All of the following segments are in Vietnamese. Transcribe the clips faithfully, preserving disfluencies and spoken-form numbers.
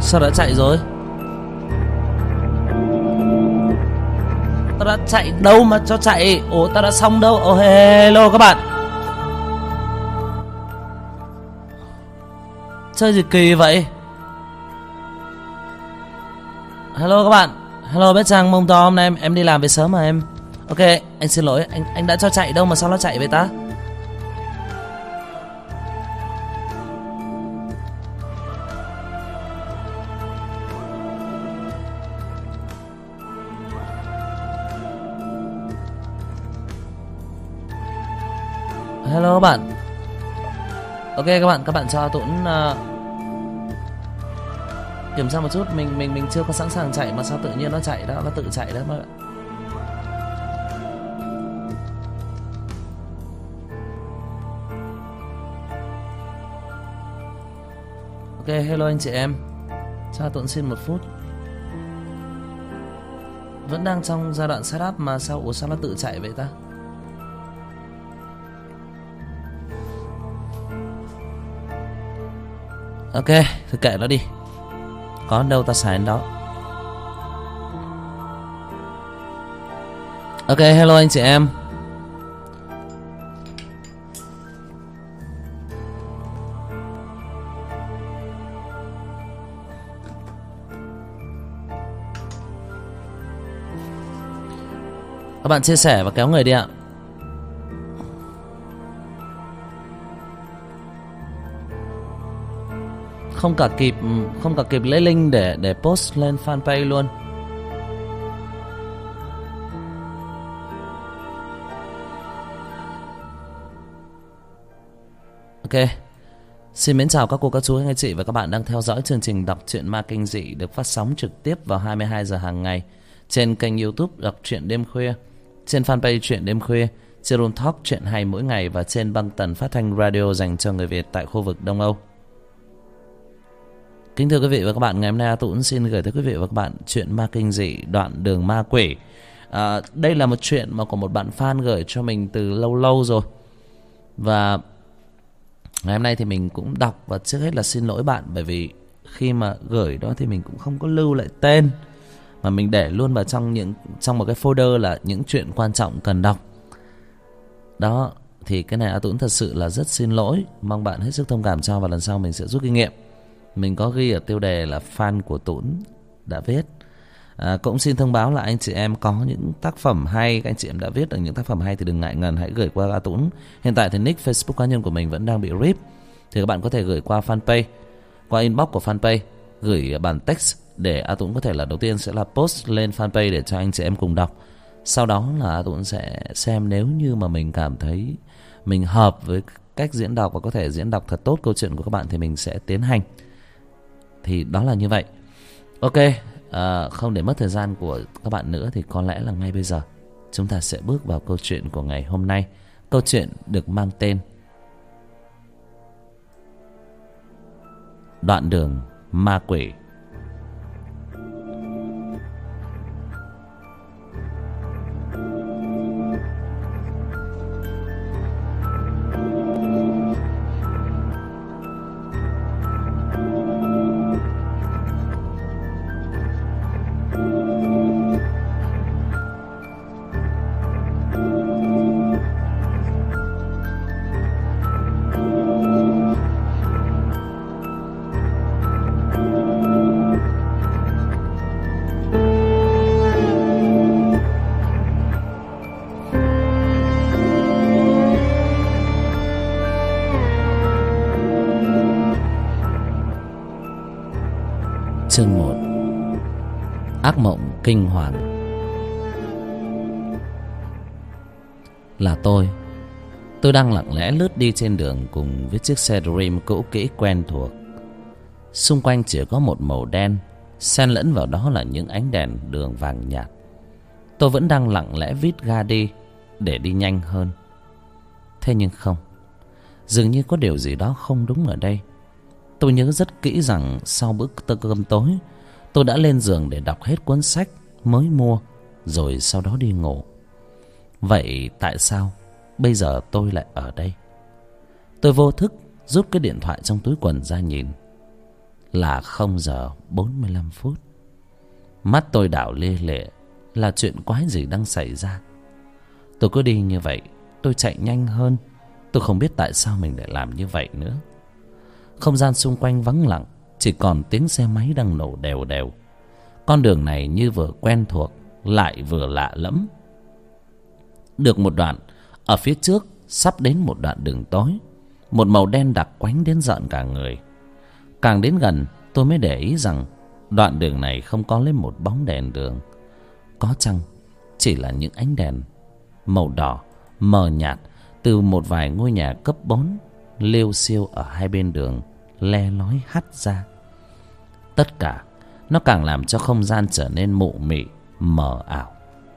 Sao đã chạy rồi? Tao đã chạy đâu mà cho chạy. Ủa tao đã xong đâu. Oh, hello các bạn. Chơi gì kỳ vậy? Hello các bạn. Hello bé Trang mông to. Hôm nay em, em đi làm về sớm mà em. Ok anh xin lỗi. Anh anh đã cho chạy đâu mà sao nó chạy vậy ta? Hello các bạn. Ok các bạn, các bạn cho Tuấn uh, kiểm tra một chút. Mình mình mình chưa có sẵn sàng chạy mà sao tự nhiên nó chạy đó, nó tự chạy đó mà. Ok hello anh chị em. Cho Tuấn xin một phút. Vẫn đang trong giai đoạn setup mà sao ủa sao nó tự chạy vậy ta? Ok, thì kệ nó đi. Có đâu ta xài đến đó. Ok, hello anh chị em. Các bạn chia sẻ và kéo người đi ạ. Không cả kịp không cả kịp lấy link để để post lên fanpage luôn. Ok. Xin mến chào các cô, các chú, anh chị và các bạn đang theo dõi chương trình đọc truyện ma kinh dị được phát sóng trực tiếp vào hai mươi hai giờ hàng ngày trên kênh YouTube đọc truyện đêm khuya, trên fanpage truyện đêm khuya, trên Room Talk truyện hay mỗi ngày và trên băng tần phát thanh radio dành cho người Việt tại khu vực Đông Âu. Kính thưa quý vị và các bạn, ngày hôm nay A Tũng xin gửi tới quý vị và các bạn chuyện ma kinh dị Đoạn Đường Ma Quỷ. À, đây là một chuyện mà có một bạn fan gửi cho mình từ lâu lâu rồi. Và ngày hôm nay thì mình cũng đọc và trước hết là xin lỗi bạn, bởi vì khi mà gửi đó thì mình cũng không có lưu lại tên, mà mình để luôn vào trong những trong một cái folder là những chuyện quan trọng cần đọc. Đó, thì cái này A Tũng thật sự là rất xin lỗi, mong bạn hết sức thông cảm cho và lần sau mình sẽ rút kinh nghiệm. Mình có ghi ở tiêu đề là fan của Tuấn đã viết. à, Cũng xin thông báo là anh chị em có những tác phẩm hay, các anh chị em đã viết được những tác phẩm hay thì đừng ngại ngần, hãy gửi qua A Tuấn. Hiện tại thì nick Facebook cá nhân của mình vẫn đang bị rip, thì các bạn có thể gửi qua fanpage, qua inbox của fanpage, gửi bản text để A Tuấn có thể là đầu tiên sẽ là post lên fanpage để cho anh chị em cùng đọc. Sau đó là A Tuấn sẽ xem nếu như mà mình cảm thấy mình hợp với cách diễn đọc và có thể diễn đọc thật tốt câu chuyện của các bạn thì mình sẽ tiến hành. Thì đó là như vậy. Ok, à, không để mất thời gian của các bạn nữa thì có lẽ là ngay bây giờ chúng ta sẽ bước vào câu chuyện của ngày hôm nay. Câu chuyện được mang tên Đoạn Đường Ma Quỷ. Chương một. Ác mộng kinh hoàng. Là tôi Tôi đang lặng lẽ lướt đi trên đường cùng với chiếc xe Dream cũ kỹ quen thuộc. Xung quanh chỉ có một màu đen, xen lẫn vào đó là những ánh đèn đường vàng nhạt. Tôi vẫn đang lặng lẽ vít ga đi để đi nhanh hơn. Thế nhưng không, dường như có điều gì đó không đúng ở đây. Tôi nhớ rất kỹ rằng sau bữa cơm tối, tôi đã lên giường để đọc hết cuốn sách mới mua, rồi sau đó đi ngủ. Vậy tại sao bây giờ tôi lại ở đây? Tôi vô thức rút cái điện thoại trong túi quần ra nhìn. là không giờ bốn mươi lăm phút. Mắt tôi đảo lia lịa, là chuyện quái gì đang xảy ra. Tôi cứ đi như vậy, tôi chạy nhanh hơn. Tôi không biết tại sao mình lại làm như vậy nữa. Không gian xung quanh vắng lặng, chỉ còn tiếng xe máy đang nổ đều đều. Con đường này như vừa quen thuộc lại vừa lạ lẫm. Được một đoạn, ở phía trước sắp đến một đoạn đường tối, một màu đen đặc quánh đến rợn cả người. Càng đến gần, tôi mới để ý rằng đoạn đường này không có lấy một bóng đèn đường. Có chăng chỉ là những ánh đèn màu đỏ mờ nhạt từ một vài ngôi nhà cấp bốn liêu xiêu ở hai bên đường le lói hắt ra. Tất cả nó càng làm cho không gian trở nên mụ mị, mờ ảo.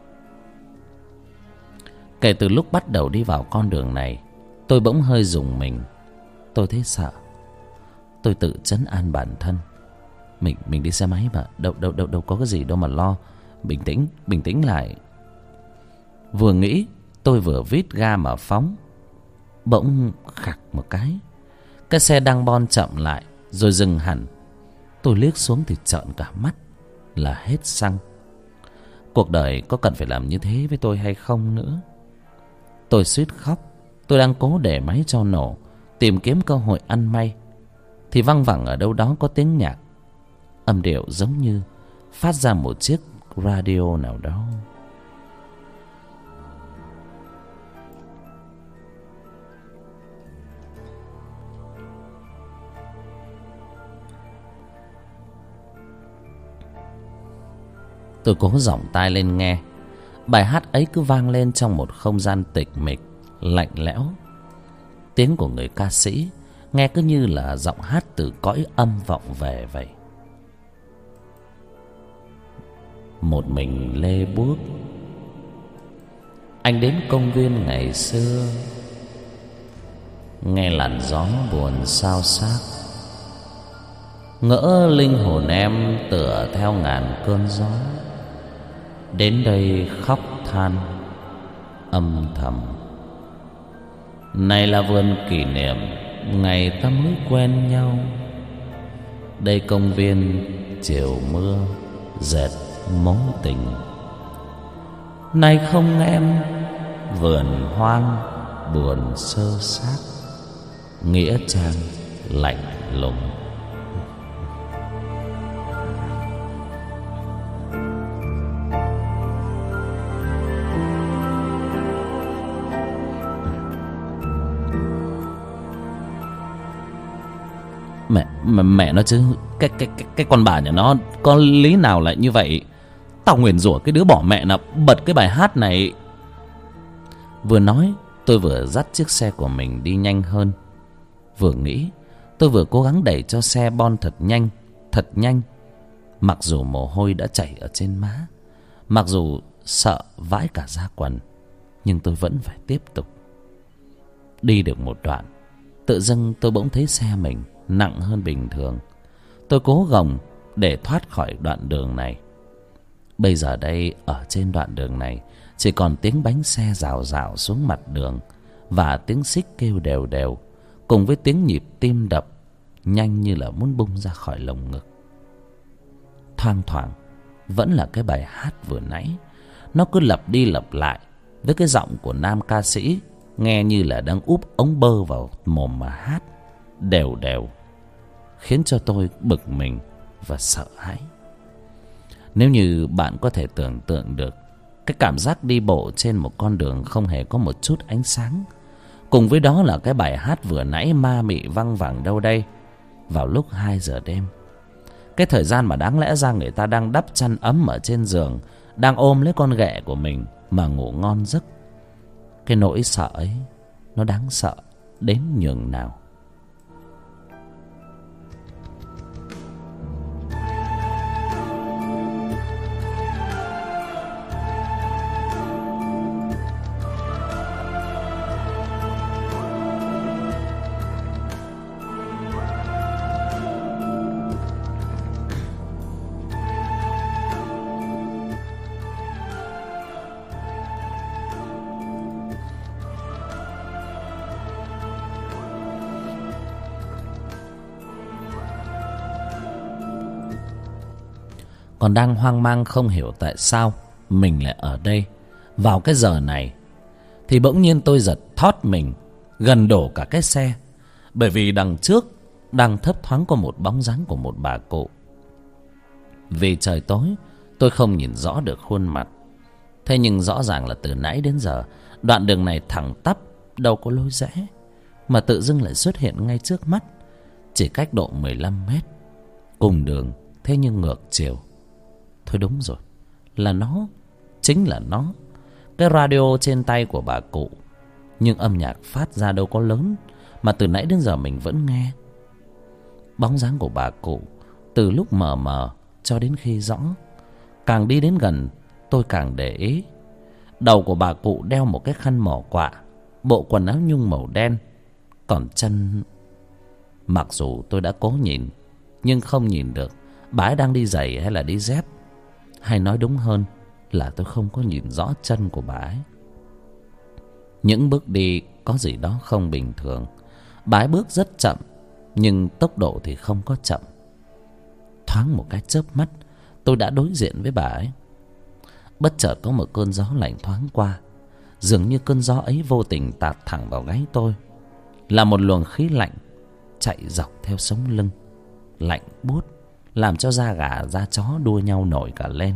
Kể từ lúc bắt đầu đi vào con đường này, tôi bỗng hơi rùng mình. Tôi thấy sợ. Tôi tự trấn an bản thân. Mình mình đi xe máy mà, đâu đâu đâu đâu có cái gì đâu mà lo. Bình tĩnh, bình tĩnh lại. Vừa nghĩ, tôi vừa vít ga mà phóng. Bỗng khạc một cái, cái xe đang bon chậm lại rồi dừng hẳn. Tôi liếc xuống thì trợn cả mắt, là hết xăng. Cuộc đời có cần phải làm như thế với tôi hay không nữa? Tôi suýt khóc. Tôi đang cố để máy cho nổ, tìm kiếm cơ hội ăn may, thì văng vẳng ở đâu đó có tiếng nhạc. Âm điệu giống như phát ra một chiếc radio nào đó. Tôi cố giọng tai lên nghe. Bài hát ấy cứ vang lên trong một không gian tịch mịch, lạnh lẽo. Tiếng của người ca sĩ nghe cứ như là giọng hát từ cõi âm vọng về vậy. Một mình lê bước, anh đến công viên ngày xưa, nghe làn gió buồn xao xác, ngỡ linh hồn em tựa theo ngàn cơn gió, đến đây khóc than âm thầm. Này là vườn kỷ niệm ngày ta mới quen nhau, đây công viên chiều mưa dệt mối tình. Này không em, vườn hoang buồn sơ xác, nghĩa trang lạnh lùng. Mẹ, mẹ, mẹ nó chứ, cái, cái, cái, cái con bà nhà nó có lý nào lại như vậy? Tao nguyền rủa cái đứa bỏ mẹ nào bật cái bài hát này. Vừa nói, tôi vừa dắt chiếc xe của mình đi nhanh hơn. Vừa nghĩ, tôi vừa cố gắng đẩy cho xe bon thật nhanh, thật nhanh. Mặc dù mồ hôi đã chảy ở trên má, mặc dù sợ vãi cả da quần, nhưng tôi vẫn phải tiếp tục. Đi được một đoạn, tự dưng tôi bỗng thấy xe mình nặng hơn bình thường. Tôi cố gồng để thoát khỏi đoạn đường này. Bây giờ đây, ở trên đoạn đường này chỉ còn tiếng bánh xe rào rào xuống mặt đường và tiếng xích kêu đều đều, cùng với tiếng nhịp tim đập nhanh như là muốn bung ra khỏi lồng ngực. Thoang thoảng vẫn là cái bài hát vừa nãy. Nó cứ lặp đi lặp lại với cái giọng của nam ca sĩ, nghe như là đang úp ống bơ vào mồm mà hát đều đều, khiến cho tôi bực mình và sợ hãi. Nếu như bạn có thể tưởng tượng được cái cảm giác đi bộ trên một con đường không hề có một chút ánh sáng, cùng với đó là cái bài hát vừa nãy ma mị văng vẳng đâu đây vào lúc hai giờ đêm, cái thời gian mà đáng lẽ ra người ta đang đắp chăn ấm ở trên giường, đang ôm lấy con ghẹ của mình mà ngủ ngon giấc. Cái nỗi sợ ấy nó đáng sợ đến nhường nào. còn đang hoang mang không hiểu tại sao mình lại ở đây vào cái giờ này, thì bỗng nhiên tôi giật thót mình, gần đổ cả cái xe. Bởi vì đằng trước đang thấp thoáng có một bóng dáng của một bà cụ. Vì trời tối, tôi không nhìn rõ được khuôn mặt. Thế nhưng rõ ràng là từ nãy đến giờ, đoạn đường này thẳng tắp, đâu có lối rẽ, mà tự dưng lại xuất hiện ngay trước mắt, chỉ cách độ mười lăm mét. Cùng đường, thế nhưng ngược chiều. Thôi đúng rồi, là nó, chính là nó. Cái radio trên tay của bà cụ, nhưng âm nhạc phát ra đâu có lớn, mà từ nãy đến giờ mình vẫn nghe. Bóng dáng của bà cụ từ lúc mờ mờ cho đến khi rõ. Càng đi đến gần, tôi càng để ý. Đầu của bà cụ đeo một cái khăn mỏ quạ, bộ quần áo nhung màu đen. Còn chân, mặc dù tôi đã cố nhìn, nhưng không nhìn được bà ấy đang đi giày hay là đi dép. Hay nói đúng hơn là tôi không có nhìn rõ chân của bà ấy. Những bước đi có gì đó không bình thường. Bà ấy bước rất chậm, nhưng tốc độ thì không có chậm. Thoáng một cái chớp mắt, tôi đã đối diện với bà ấy. Bất chợt có một cơn gió lạnh thoáng qua. Dường như cơn gió ấy vô tình tạt thẳng vào gáy tôi. Là một luồng khí lạnh chạy dọc theo sống lưng, lạnh buốt, làm cho da gà da chó đua nhau nổi cả lên.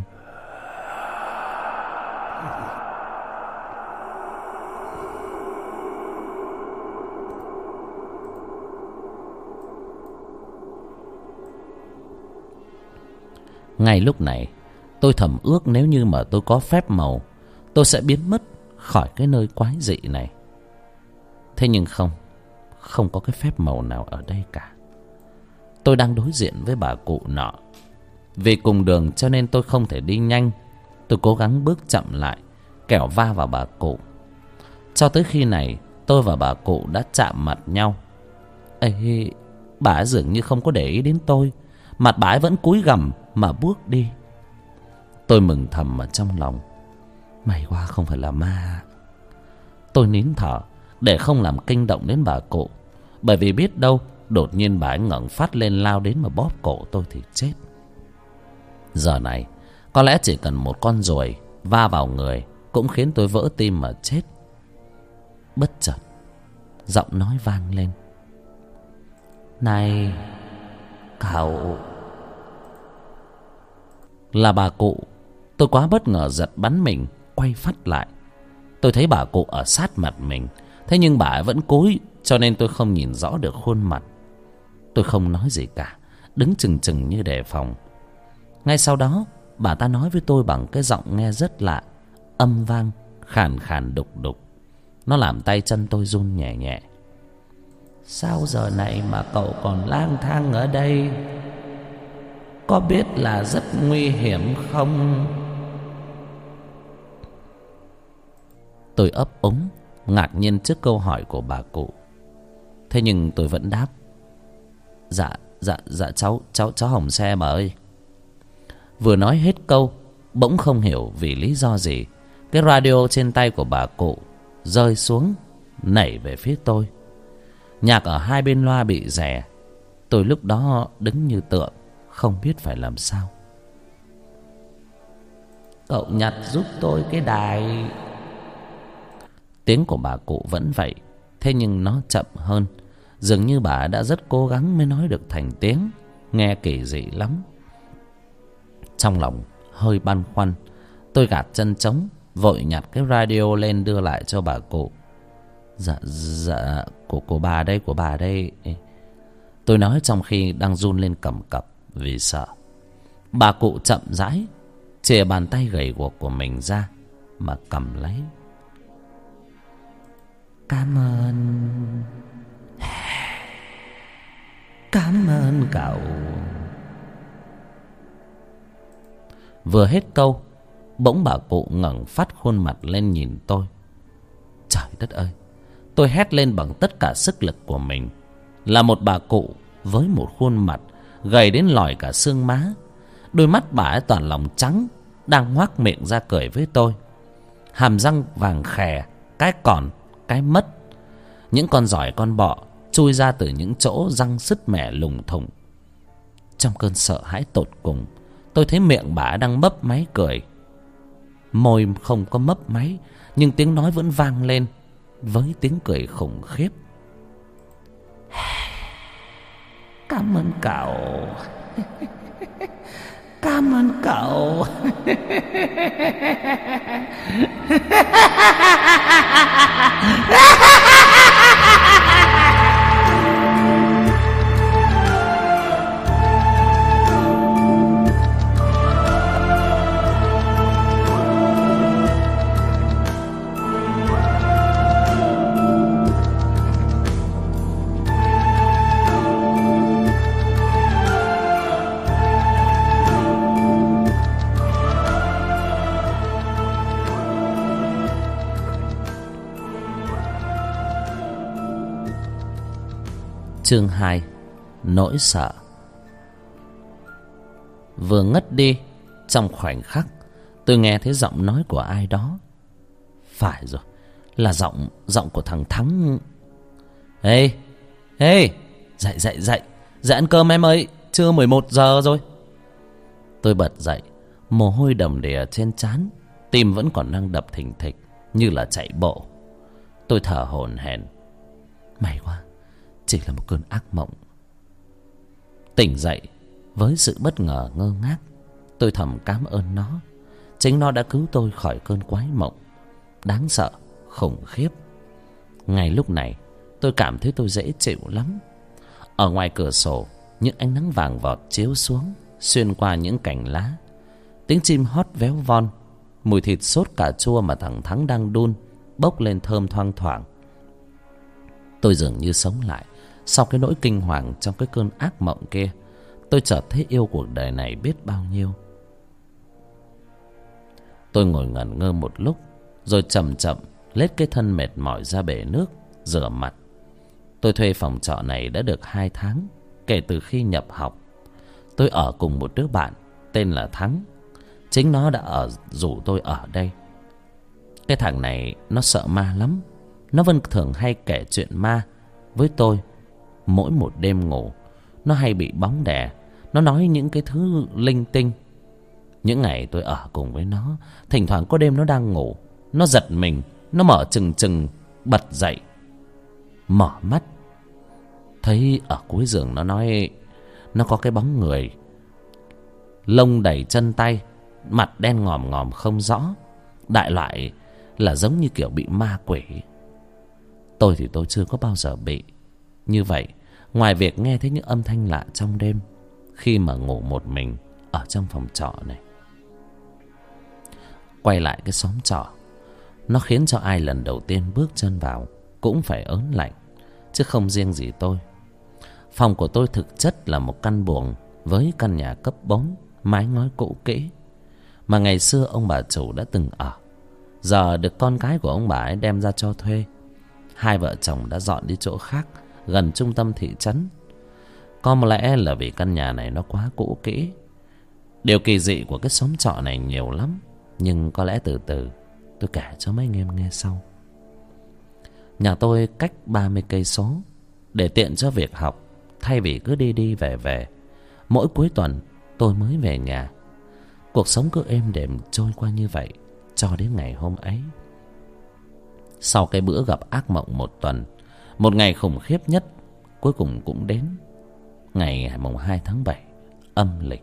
Ngay lúc này, tôi thầm ước nếu như mà tôi có phép màu, tôi sẽ biến mất khỏi cái nơi quái dị này. Thế nhưng không, không có cái phép màu nào ở đây cả. Tôi đang đối diện với bà cụ nọ. Vì cùng đường cho nên tôi không thể đi nhanh. Tôi cố gắng bước chậm lại, kẻo va vào bà cụ. Cho tới khi này, tôi và bà cụ đã chạm mặt nhau. Ê, bà ấy dường như không có để ý đến tôi. Mặt bà ấy vẫn cúi gằm mà bước đi. Tôi mừng thầm ở trong lòng. May quá không phải là ma. Tôi nín thở để không làm kinh động đến bà cụ, bởi vì biết đâu đột nhiên bà ấy ngẩng phát lên lao đến mà bóp cổ tôi thì chết. Giờ này có lẽ chỉ cần một con ruồi va vào người cũng khiến tôi vỡ tim mà chết. Bất chợt giọng nói vang lên. Này cậu. Là bà cụ. Tôi quá bất ngờ giật bắn mình, quay phắt lại. Tôi thấy bà cụ ở sát mặt mình, thế nhưng bà ấy vẫn cúi, cho nên tôi không nhìn rõ được khuôn mặt. Tôi không nói gì cả, đứng chừng chừng như đề phòng. Ngay sau đó, bà ta nói với tôi bằng cái giọng nghe rất lạ, âm vang, khàn khàn đục đục. Nó làm tay chân tôi run nhẹ nhẹ. Sao giờ này mà cậu còn lang thang ở đây? Có biết là rất nguy hiểm không? Tôi ấp úng, ngạc nhiên trước câu hỏi của bà cụ. Thế nhưng tôi vẫn đáp. Dạ, dạ, dạ cháu, cháu, cháu hỏng xe bà ơi. Vừa nói hết câu, bỗng không hiểu vì lý do gì, cái radio trên tay của bà cụ rơi xuống, nảy về phía tôi. Nhạc ở hai bên loa bị rè. Tôi lúc đó đứng như tượng, không biết phải làm sao. Cậu nhặt giúp tôi cái đài. Tiếng của bà cụ vẫn vậy, thế nhưng nó chậm hơn. Dường như bà đã rất cố gắng mới nói được thành tiếng, nghe kỳ dị lắm. Trong lòng hơi băn khoăn, tôi gạt chân trống, vội nhặt cái radio lên đưa lại cho bà cụ. Dạ, dạ, của, của bà đây, của bà đây. Tôi nói trong khi đang run lên cầm cập vì sợ. Bà cụ chậm rãi chìa bàn tay gầy guộc của mình ra mà cầm lấy. Cảm ơn. Cảm ơn cậu. Vừa hết câu, bỗng bà cụ ngẩng phát khuôn mặt lên nhìn tôi. Trời đất ơi! Tôi hét lên bằng tất cả sức lực của mình. Là một bà cụ với một khuôn mặt gầy đến lòi cả xương má. Đôi mắt bà ấy toàn lòng trắng, đang ngoác miệng ra cười với tôi. Hàm răng vàng khè, cái còn, cái mất. Những con giỏi con bọ chui ra từ những chỗ răng sứt mẻ lủng thủng. Trong cơn sợ hãi tột cùng, Tôi thấy miệng bà đang mấp máy cười. Môi không có mấp máy, nhưng tiếng nói vẫn vang lên với tiếng cười khủng khiếp. Cảm ơn cậu. Cảm ơn cậu. Chương hai. Nỗi sợ. Vừa ngất đi, trong khoảnh khắc tôi nghe thấy giọng nói của ai đó. Phải rồi, là giọng giọng của thằng Thắng. Ê, ê, dậy dậy dậy, dậy ăn cơm em ơi, chưa mười một giờ rồi. Tôi bật dậy, mồ hôi đầm đìa trên trán, tim vẫn còn đang đập thình thịch như là chạy bộ. Tôi thở hổn hển. May quá, chỉ là một cơn ác mộng. Tỉnh dậy với sự bất ngờ ngơ ngác, tôi thầm cảm ơn nó. Chính nó đã cứu tôi khỏi cơn quái mộng đáng sợ, khủng khiếp. Ngay lúc này tôi cảm thấy tôi dễ chịu lắm. Ở ngoài cửa sổ, những ánh nắng vàng vọt chiếu xuống, xuyên qua những cành lá. Tiếng chim hót véo von, mùi thịt sốt cà chua mà thằng Thắng đang đun bốc lên thơm thoang thoảng. Tôi dường như sống lại sau cái nỗi kinh hoàng trong cái cơn ác mộng kia. Tôi chợt thấy yêu cuộc đời này biết bao nhiêu. Tôi ngồi ngẩn ngơ một lúc, rồi chậm chậm lết cái thân mệt mỏi ra bể nước rửa mặt. Tôi thuê phòng trọ này đã được hai tháng kể từ khi nhập học. Tôi ở cùng một đứa bạn tên là Thắng. Chính nó đã ở rủ tôi ở đây. Cái thằng này nó sợ ma lắm. Nó vẫn thường hay kể chuyện ma với tôi. Mỗi một đêm ngủ, nó hay bị bóng đè. Nó nói những cái thứ linh tinh. Những ngày tôi ở cùng với nó, thỉnh thoảng có đêm nó đang ngủ, nó giật mình, nó mở trừng trừng, bật dậy, mở mắt. Thấy ở cuối giường nó nói nó có cái bóng người, lông đầy chân tay, mặt đen ngòm ngòm không rõ. Đại loại là giống như kiểu bị ma quỷ. Tôi thì tôi chưa có bao giờ bị như vậy, ngoài việc nghe thấy những âm thanh lạ trong đêm khi mà ngủ một mình ở trong phòng trọ này. Quay lại cái xóm trọ, nó khiến cho ai lần đầu tiên bước chân vào cũng phải ớn lạnh, chứ không riêng gì tôi. Phòng của tôi thực chất là một căn buồng với căn nhà cấp bốn, mái ngói cũ kỹ, mà ngày xưa ông bà chủ đã từng ở. Giờ được con cái của ông bà ấy đem ra cho thuê. Hai vợ chồng đã dọn đi chỗ khác, gần trung tâm thị trấn. Có lẽ là vì căn nhà này nó quá cũ kỹ. Điều kỳ dị của cái xóm trọ này nhiều lắm, nhưng có lẽ từ từ tôi kể cho mấy anh em nghe sau. Nhà tôi cách ba mươi cây số, để tiện cho việc học, thay vì cứ đi đi về về. Mỗi cuối tuần tôi mới về nhà. Cuộc sống cứ êm đềm trôi qua như vậy cho đến ngày hôm ấy. Sau cái bữa gặp ác mộng một tuần, một ngày khủng khiếp nhất cuối cùng cũng đến. Ngày mùng hai tháng bảy âm lịch.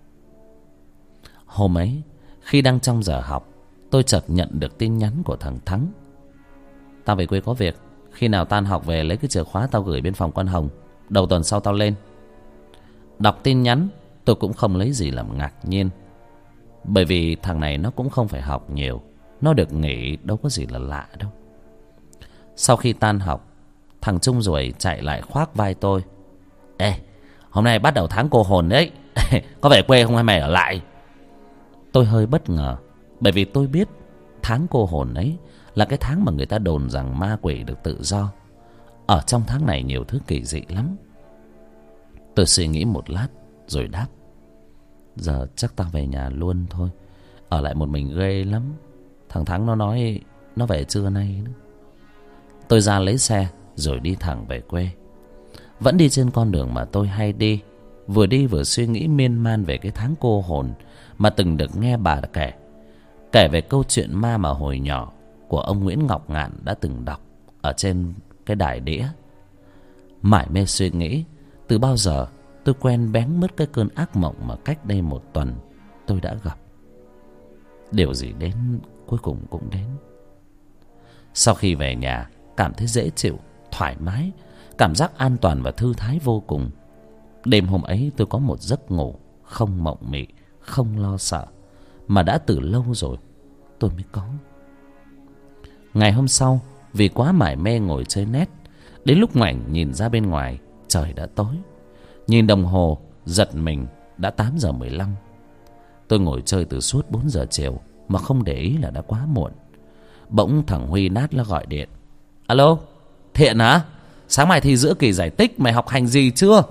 Hôm ấy, khi đang trong giờ học, tôi chợt nhận được tin nhắn của thằng Thắng. Tao về quê có việc, khi nào tan học về lấy cái chìa khóa tao gửi bên phòng con Hồng, đầu tuần sau tao lên. Đọc tin nhắn, tôi cũng không lấy gì làm ngạc nhiên, bởi vì thằng này nó cũng không phải học nhiều, nó được nghỉ, đâu có gì là lạ đâu. Sau khi tan học, thằng Trung Ruồi chạy lại khoác vai tôi. Ê, hôm nay bắt đầu tháng cô hồn đấy. Có về quê không hay mày ở lại? Tôi hơi bất ngờ, bởi vì tôi biết tháng cô hồn ấy là cái tháng mà người ta đồn rằng ma quỷ được tự do. Ở trong tháng này nhiều thứ kỳ dị lắm. Tôi suy nghĩ một lát rồi đáp: giờ chắc tao về nhà luôn thôi, ở lại một mình ghê lắm. Thằng Thắng nó nói nó về trưa nay nữa. Tôi ra lấy xe rồi đi thẳng về quê. Vẫn đi trên con đường mà tôi hay đi, vừa đi vừa suy nghĩ miên man về cái tháng cô hồn mà từng được nghe bà kể. Kể về câu chuyện ma mà hồi nhỏ của ông Nguyễn Ngọc Ngạn đã từng đọc ở trên cái đài đĩa. Mải mê suy nghĩ, từ bao giờ tôi quen bén mất cái cơn ác mộng mà cách đây một tuần tôi đã gặp. Điều gì đến cuối cùng cũng đến. Sau khi về nhà, cảm thấy dễ chịu, thoải mái, cảm giác an toàn và thư thái vô cùng. Đêm hôm ấy tôi có một giấc ngủ không mộng mị, không lo sợ, mà đã từ lâu rồi tôi mới có. Ngày hôm sau, vì quá mải mê ngồi chơi net, đến lúc ngoảnh nhìn ra bên ngoài, trời đã tối. Nhìn đồng hồ, giật mình, đã tám giờ mười lăm. Tôi ngồi chơi từ suốt bốn giờ chiều mà không để ý là đã quá muộn. Bỗng thằng Huy nát nó gọi điện. Alo, Thiện hả? Sáng mai thi giữa kỳ giải tích, mày học hành gì chưa?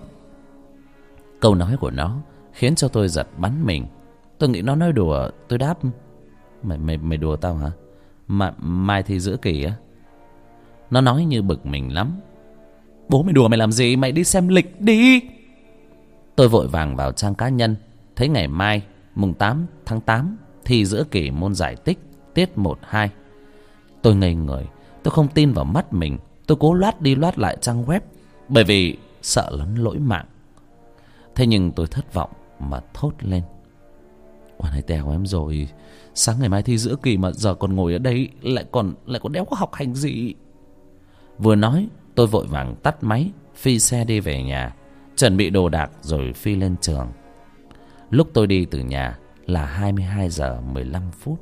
Câu nói của nó khiến cho tôi giật bắn mình. Tôi nghĩ nó nói đùa. Tôi đáp, Mày mày mày đùa tao hả? Mà, mai thi giữa kỳ á? Nó nói như bực mình lắm. Bố mày đùa mày làm gì? Mày đi xem lịch đi. Tôi vội vàng vào trang cá nhân, thấy ngày mai mùng tám tháng tám thi giữa kỳ môn giải tích tiết một hai. Tôi ngây người, tôi không tin vào mắt mình. Tôi cố loát đi loát lại trang web, bởi vì sợ lắm lỗi mạng. Thế nhưng tôi thất vọng mà thốt lên. Quả này tèo em rồi. Sáng ngày mai thi giữa kỳ mà giờ còn ngồi ở đây, lại còn lại còn đéo có học hành gì. Vừa nói, tôi vội vàng tắt máy, phi xe đi về nhà, chuẩn bị đồ đạc rồi phi lên trường. Lúc tôi đi từ nhà là hai mươi hai giờ mười lăm phút.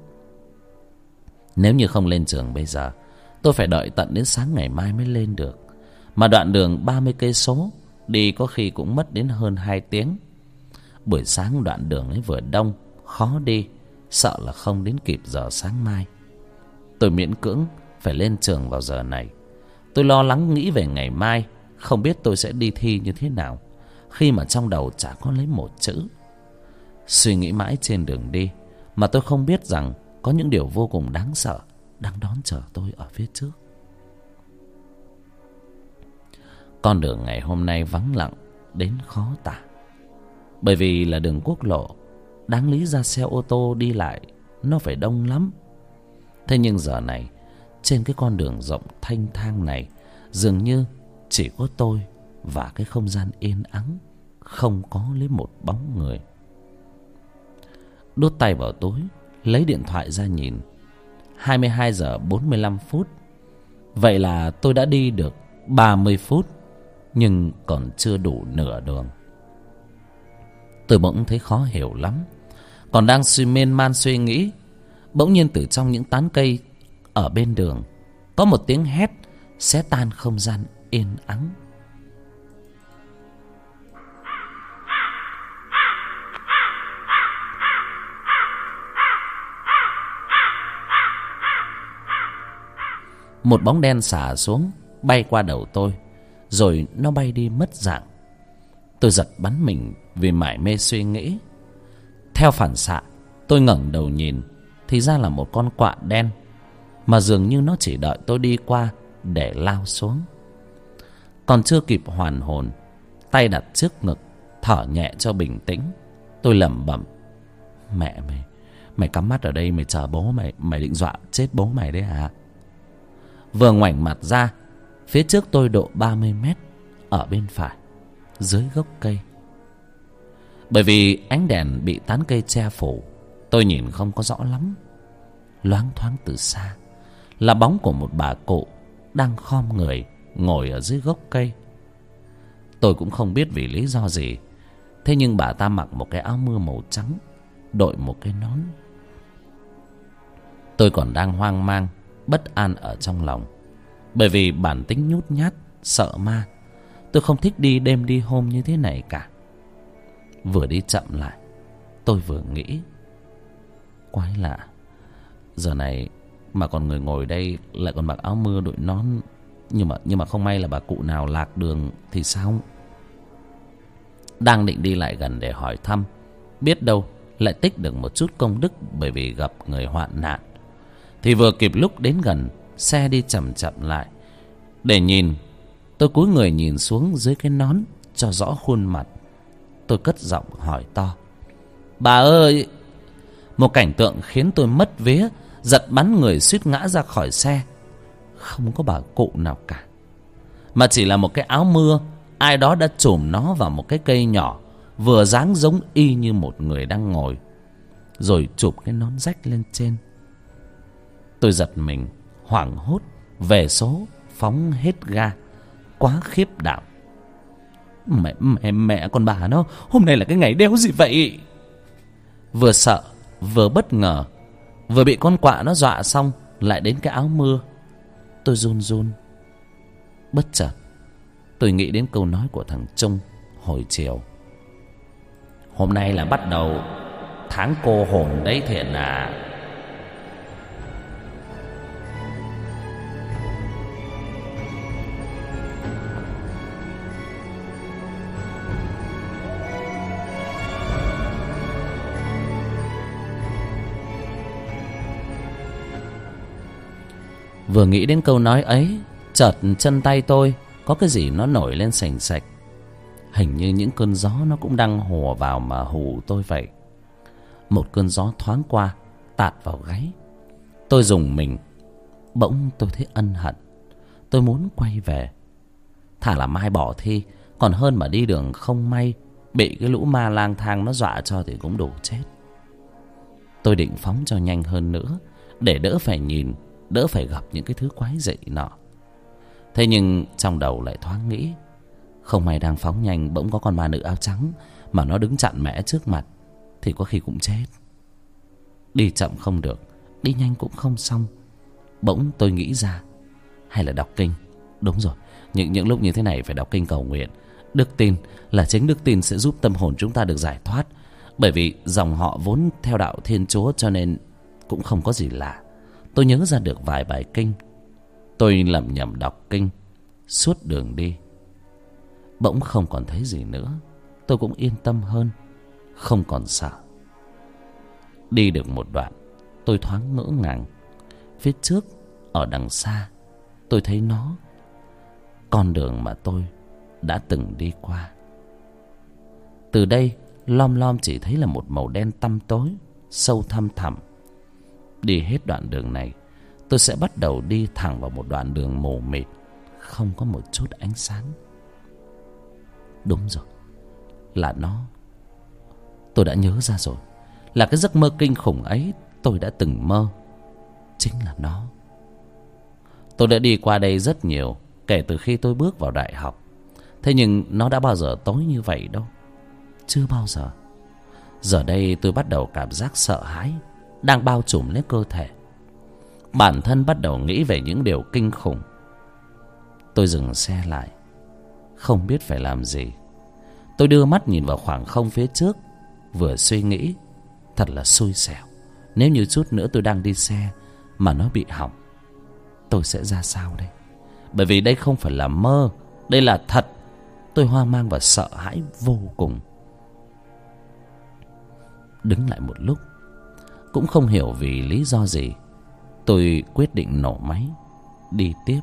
Nếu như không lên trường bây giờ, tôi phải đợi tận đến sáng ngày mai mới lên được. Mà đoạn đường ba mươi cây số, đi có khi cũng mất đến hơn hai tiếng. Buổi sáng đoạn đường ấy vừa đông, khó đi, sợ là không đến kịp giờ sáng mai. Tôi miễn cưỡng phải lên trường vào giờ này. Tôi lo lắng nghĩ về ngày mai, không biết tôi sẽ đi thi như thế nào, khi mà trong đầu chả có lấy một chữ. Suy nghĩ mãi trên đường đi, mà tôi không biết rằng có những điều vô cùng đáng sợ đang đón chờ tôi ở phía trước. Con đường ngày hôm nay vắng lặng đến khó tả. Bởi vì là đường quốc lộ, đáng lý ra xe ô tô đi lại nó phải đông lắm. Thế nhưng giờ này, trên cái con đường rộng thanh thang này, dường như chỉ có tôi và cái không gian yên ắng, không có lấy một bóng người. Đút tay vào túi, lấy điện thoại ra nhìn. Hai mươi hai giờ bốn mươi lăm phút. Vậy là tôi đã đi được ba mươi phút, nhưng còn chưa đủ nửa đường. Tôi bỗng thấy khó hiểu lắm. Còn đang suy miên man suy nghĩ, bỗng nhiên từ trong những tán cây ở bên đường có một tiếng hét xé tan không gian yên ắng. Một bóng đen xả xuống, bay qua đầu tôi, rồi nó bay đi mất dạng. Tôi giật bắn mình vì mải mê suy nghĩ. Theo phản xạ, tôi ngẩng đầu nhìn, thì ra là một con quạ đen, mà dường như nó chỉ đợi tôi đi qua để lao xuống. Còn chưa kịp hoàn hồn, tay đặt trước ngực, thở nhẹ cho bình tĩnh, tôi lẩm bẩm: Mẹ mày, mày cắm mắt ở đây mày chờ bố mày, mày định dọa chết bố mày đấy hả? Vừa ngoảnh mặt ra, phía trước tôi độ ba mươi mét, ở bên phải, dưới gốc cây. Bởi vì ánh đèn bị tán cây che phủ, tôi nhìn không có rõ lắm. Loáng thoáng từ xa là bóng của một bà cụ đang khom người ngồi ở dưới gốc cây. Tôi cũng không biết vì lý do gì, thế nhưng bà ta mặc một cái áo mưa màu trắng, đội một cái nón. Tôi còn đang hoang mang, bất an ở trong lòng. Bởi vì bản tính nhút nhát, sợ ma, tôi không thích đi đêm đi hôm như thế này cả. Vừa đi chậm lại, tôi vừa nghĩ: quái lạ, giờ này mà còn người ngồi đây lại còn mặc áo mưa đội nón. Nhưng mà nhưng mà không may là bà cụ nào lạc đường thì sao? Đang định đi lại gần để hỏi thăm, biết đâu lại tích được một chút công đức bởi vì gặp người hoạn nạn, thì vừa kịp lúc đến gần, xe đi chậm chậm lại. Để nhìn, tôi cúi người nhìn xuống dưới cái nón cho rõ khuôn mặt. Tôi cất giọng hỏi to: "Bà ơi!" Một cảnh tượng khiến tôi mất vía, giật bắn người suýt ngã ra khỏi xe. Không có bà cụ nào cả, mà chỉ là một cái áo mưa. Ai đó đã chùm nó vào một cái cây nhỏ, vừa dáng giống y như một người đang ngồi, rồi chụp cái nón rách lên trên. Tôi giật mình, hoảng hốt, về số, phóng hết ga. Quá khiếp đảm. Mẹ, mẹ, mẹ con bà nó, hôm nay là cái ngày đéo gì vậy? Vừa sợ, vừa bất ngờ, vừa bị con quạ nó dọa xong, lại đến cái áo mưa. Tôi run run. Bất chợt tôi nghĩ đến câu nói của thằng Trung hồi chiều: "Hôm nay là bắt đầu tháng cô hồn đấy Thiện à." Vừa nghĩ đến câu nói ấy, chợt chân tay tôi có cái gì nó nổi lên sành sạch. Hình như những cơn gió nó cũng đang hùa vào mà hù tôi vậy. Một cơn gió thoáng qua, tạt vào gáy. Tôi rùng mình. Bỗng tôi thấy ân hận. Tôi muốn quay về. Thà là mai bỏ thi, còn hơn mà đi đường không may bị cái lũ ma lang thang nó dọa cho thì cũng đủ chết. Tôi định phóng cho nhanh hơn nữa, để đỡ phải nhìn, đỡ phải gặp những cái thứ quái dị nọ. Thế nhưng trong đầu lại thoáng nghĩ, không may đang phóng nhanh bỗng có con ma nữ áo trắng mà nó đứng chặn mẹ trước mặt thì có khi cũng chết. Đi chậm không được, đi nhanh cũng không xong. Bỗng tôi nghĩ ra, hay là đọc kinh. Đúng rồi, những những lúc như thế này phải đọc kinh cầu nguyện. Đức tin là chính đức tin sẽ giúp tâm hồn chúng ta được giải thoát. Bởi vì dòng họ vốn theo đạo Thiên Chúa, cho nên cũng không có gì lạ. Tôi nhớ ra được vài bài kinh. Tôi lẩm nhẩm đọc kinh suốt đường đi. Bỗng không còn thấy gì nữa. Tôi cũng yên tâm hơn, không còn sợ. Đi được một đoạn, tôi thoáng ngỡ ngàng. Phía trước, ở đằng xa, tôi thấy nó, con đường mà tôi đã từng đi qua. Từ đây, lom lom chỉ thấy là một màu đen tăm tối, sâu thăm thẳm. Đi hết đoạn đường này, tôi sẽ bắt đầu đi thẳng vào một đoạn đường mù mịt, không có một chút ánh sáng. Đúng rồi, là nó. Tôi đã nhớ ra rồi, là cái giấc mơ kinh khủng ấy tôi đã từng mơ. Chính là nó. Tôi đã đi qua đây rất nhiều kể từ khi tôi bước vào đại học. Thế nhưng nó đã bao giờ tối như vậy đâu. Chưa bao giờ. Giờ đây tôi bắt đầu cảm giác sợ hãi đang bao trùm lấy cơ thể. Bản thân bắt đầu nghĩ về những điều kinh khủng. Tôi dừng xe lại, không biết phải làm gì. Tôi đưa mắt nhìn vào khoảng không phía trước, vừa suy nghĩ, thật là xui xẻo. Nếu như chút nữa tôi đang đi xe mà nó bị hỏng, tôi sẽ ra sao đây? Bởi vì đây không phải là mơ, đây là thật. Tôi hoang mang và sợ hãi vô cùng. Đứng lại một lúc, cũng không hiểu vì lý do gì, tôi quyết định nổ máy, đi tiếp.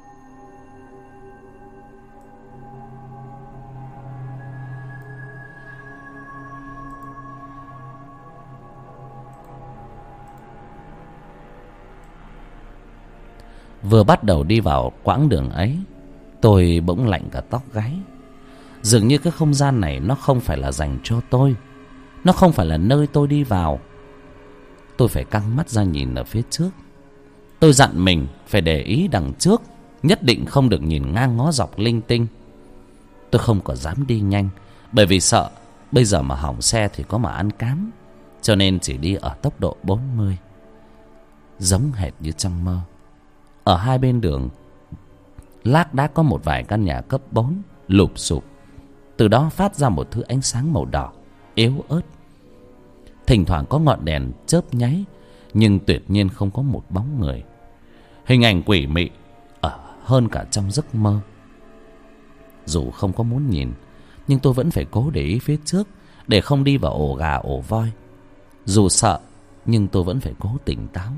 Vừa bắt đầu đi vào quãng đường ấy, tôi bỗng lạnh cả tóc gáy. Dường như cái không gian này nó không phải là dành cho tôi. Nó không phải là nơi tôi đi vào. Tôi phải căng mắt ra nhìn ở phía trước. Tôi dặn mình phải để ý đằng trước, nhất định không được nhìn ngang ngó dọc linh tinh. Tôi không có dám đi nhanh, bởi vì sợ bây giờ mà hỏng xe thì có mà ăn cám. Cho nên chỉ đi ở tốc độ bốn mươi. Giống hệt như trong mơ. Ở hai bên đường lác đác có một vài căn nhà cấp bốn lụp xụp. Từ đó phát ra một thứ ánh sáng màu đỏ yếu ớt. Thỉnh thoảng có ngọn đèn chớp nháy, nhưng tuyệt nhiên không có một bóng người. Hình ảnh quỷ mị ở hơn cả trong giấc mơ. Dù không có muốn nhìn, nhưng tôi vẫn phải cố để ý phía trước, để không đi vào ổ gà ổ voi. Dù sợ, nhưng tôi vẫn phải cố tỉnh táo.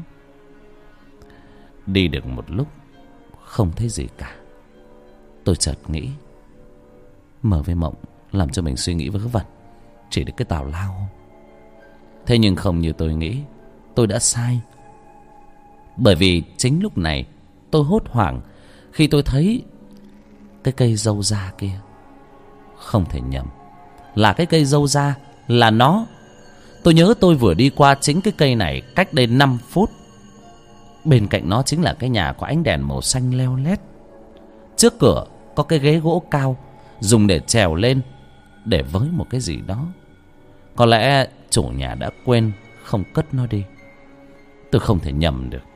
Đi được một lúc, không thấy gì cả. Tôi chợt nghĩ, mơ với mộng làm cho mình suy nghĩ vớ vẩn, chỉ được cái tào lao. Thế nhưng không như tôi nghĩ, tôi đã sai. Bởi vì chính lúc này tôi hốt hoảng khi tôi thấy cái cây dâu da kia. Không thể nhầm, là cái cây dâu da, là nó. Tôi nhớ tôi vừa đi qua chính cái cây này cách đây năm phút. Bên cạnh nó chính là cái nhà có ánh đèn màu xanh leo lét. Trước cửa có cái ghế gỗ cao dùng để trèo lên để với một cái gì đó. Có lẽ chủ nhà đã quên không cất nó đi. Tôi không thể nhầm được.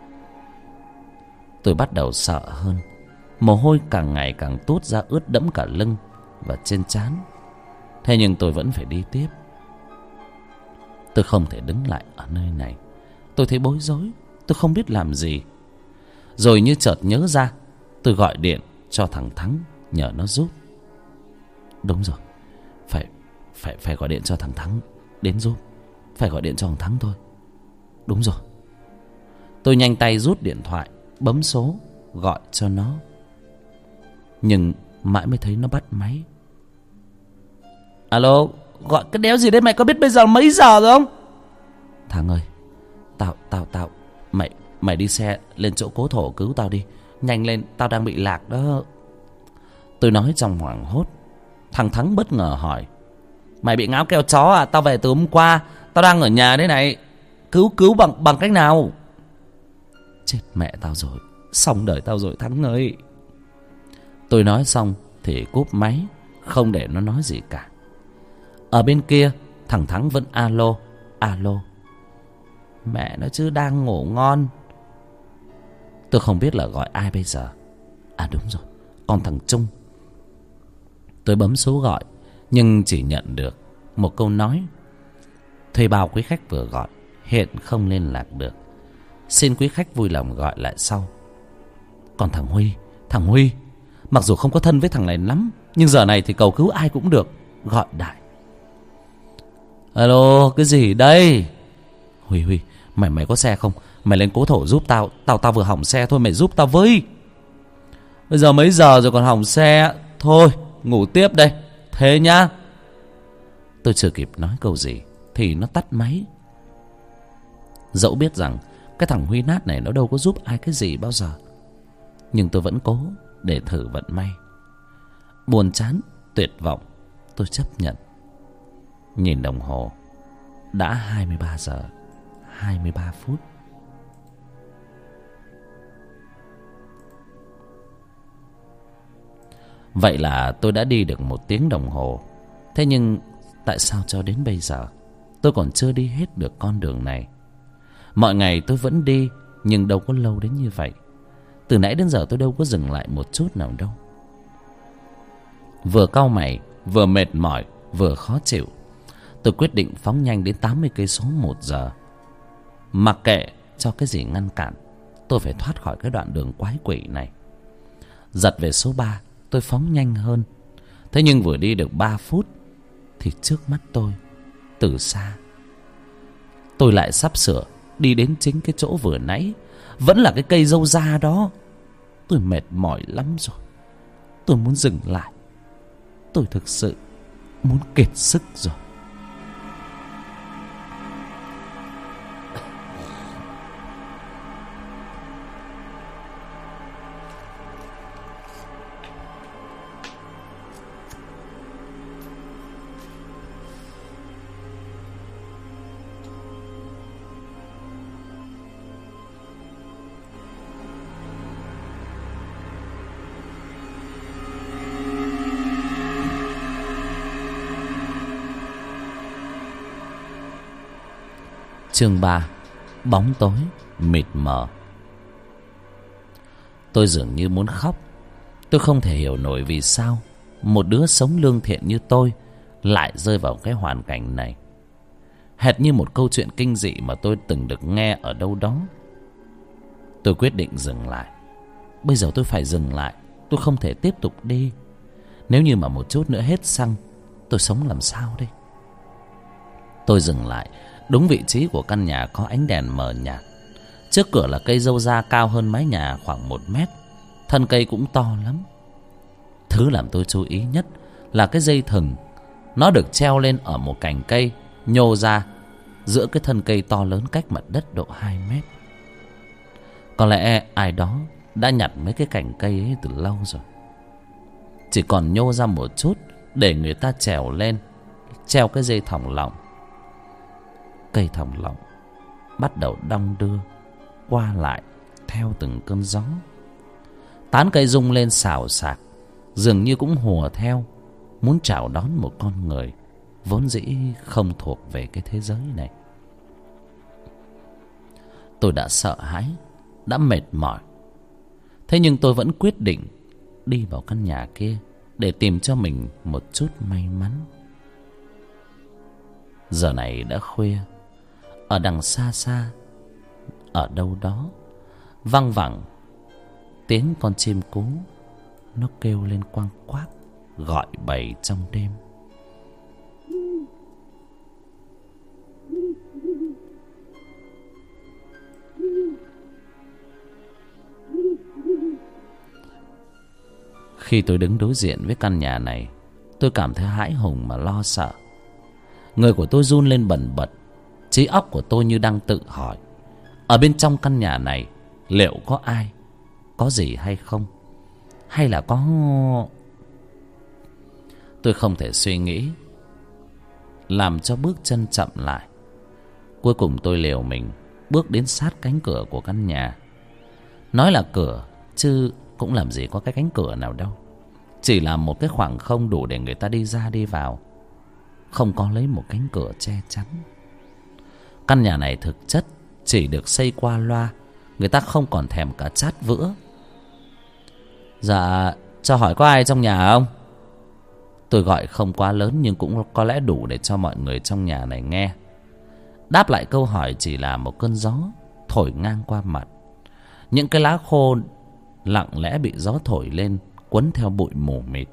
Tôi bắt đầu sợ hơn. Mồ hôi càng ngày càng tuốt ra ướt đẫm cả lưng và trên trán. Thế nhưng tôi vẫn phải đi tiếp. Tôi không thể đứng lại ở nơi này. Tôi thấy bối rối, tôi không biết làm gì. Rồi như chợt nhớ ra, tôi gọi điện cho thằng Thắng nhờ nó giúp. Đúng rồi, phải phải phải gọi điện cho thằng Thắng đến giúp. Phải gọi điện cho thằng Thắng thôi. Đúng rồi. Tôi nhanh tay rút điện thoại, bấm số gọi cho nó. Nhưng mãi mới thấy nó bắt máy. Alo, gọi cái đéo gì đấy, mày có biết bây giờ mấy giờ rồi không? Thằng ơi, Tao, tao, tao Mày, mày đi xe lên chỗ cố thổ cứu tao đi. Nhanh lên, tao đang bị lạc đó. Tôi nói trong hoảng hốt. Thằng Thắng bất ngờ hỏi: Mày bị ngáo keo chó à? Tao về từ hôm qua, tao đang ở nhà đấy này. Cứu, cứu bằng, bằng cách nào? Chết mẹ tao rồi, xong đời tao rồi Thắng ơi. Tôi nói xong thì cúp máy, không để nó nói gì cả. Ở bên kia thằng Thắng vẫn alo alo. Mẹ nó chứ, đang ngủ ngon. Tôi không biết là gọi ai bây giờ. À đúng rồi, con thằng Trung. Tôi bấm số gọi nhưng chỉ nhận được một câu nói: thuê bao quý khách vừa gọi hiện không liên lạc được, xin quý khách vui lòng gọi lại sau. Còn thằng Huy, thằng Huy mặc dù không có thân với thằng này lắm, nhưng giờ này thì cầu cứu ai cũng được, gọi đại. Alo, cái gì đây? Huy, Huy, mày mày có xe không? Mày lên cố thổ giúp tao, tao tao vừa hỏng xe thôi, mày giúp tao với. Bây giờ mấy giờ rồi còn hỏng xe? Thôi, ngủ tiếp đây. Thế nhá. Tôi chưa kịp nói câu gì thì nó tắt máy. Dẫu biết rằng cái thằng Huy nát này nó đâu có giúp ai cái gì bao giờ, nhưng tôi vẫn cố để thử vận may. Buồn chán, tuyệt vọng, tôi chấp nhận. Nhìn đồng hồ, đã hai mươi ba giờ hai mươi ba phút. Vậy là tôi đã đi được một tiếng đồng hồ. Thế nhưng tại sao cho đến bây giờ tôi còn chưa đi hết được con đường này? Mọi ngày tôi vẫn đi, nhưng đâu có lâu đến như vậy. Từ nãy đến giờ tôi đâu có dừng lại một chút nào đâu. Vừa cau mày, vừa mệt mỏi, vừa khó chịu, tôi quyết định phóng nhanh đến tám mươi cây số một giờ. Mặc kệ cho cái gì ngăn cản, tôi phải thoát khỏi cái đoạn đường quái quỷ này. Giật về số ba, tôi phóng nhanh hơn. Thế nhưng vừa đi được ba phút thì trước mắt tôi, từ xa, tôi lại sắp sửa đi đến chính cái chỗ vừa nãy, vẫn là cái cây dâu da đó. Tôi mệt mỏi lắm rồi. Tôi muốn dừng lại. Tôi thực sự muốn kiệt sức rồi. Chương ba. Bóng tối mịt mờ. Tôi dường như muốn khóc. Tôi không thể hiểu nổi vì sao một đứa sống lương thiện như tôi lại rơi vào cái hoàn cảnh này. Hệt như một câu chuyện kinh dị mà tôi từng được nghe ở đâu đó. Tôi quyết định dừng lại. Bây giờ tôi phải dừng lại. Tôi không thể tiếp tục đi. Nếu như mà một chút nữa hết xăng, tôi sống làm sao đây? Tôi dừng lại đúng vị trí của căn nhà có ánh đèn mờ nhạt. Trước cửa là cây dâu da cao hơn mái nhà khoảng một mét. Thân cây cũng to lắm. Thứ làm tôi chú ý nhất là cái dây thừng. Nó được treo lên ở một cành cây nhô ra giữa cái thân cây to lớn cách mặt đất độ hai mét. Có lẽ ai đó đã nhặt mấy cái cành cây ấy từ lâu rồi, chỉ còn nhô ra một chút để người ta trèo lên, treo cái dây thòng lọng. Cây thòng lọng bắt đầu đong đưa qua lại theo từng cơn gió. Tán cây rung lên xào xạc, dường như cũng hùa theo, muốn chào đón một con người vốn dĩ không thuộc về cái thế giới này. Tôi đã sợ hãi, đã mệt mỏi, thế nhưng tôi vẫn quyết định đi vào căn nhà kia để tìm cho mình một chút may mắn. Giờ này đã khuya, ở đằng xa xa, ở đâu đó văng vẳng tiếng con chim cú. Nó kêu lên quang quác, gọi bầy trong đêm. Khi tôi đứng đối diện với căn nhà này, tôi cảm thấy hãi hùng mà lo sợ. Người của tôi run lên bần bật. Trí óc của tôi như đang tự hỏi, ở bên trong căn nhà này liệu có ai, có gì hay không? Hay là có... Tôi không thể suy nghĩ, làm cho bước chân chậm lại. Cuối cùng tôi liều mình bước đến sát cánh cửa của căn nhà. Nói là cửa, chứ cũng làm gì có cái cánh cửa nào đâu. Chỉ là một cái khoảng không đủ để người ta đi ra đi vào, không có lấy một cánh cửa che chắn. Căn nhà này thực chất chỉ được xây qua loa, người ta không còn thèm cả chát vữa. Dạ, cho hỏi có ai trong nhà không? Tôi gọi không quá lớn nhưng cũng có lẽ đủ để cho mọi người trong nhà này nghe. Đáp lại câu hỏi chỉ là một cơn gió thổi ngang qua mặt. Những cái lá khô lặng lẽ bị gió thổi lên, quấn theo bụi mù mịt.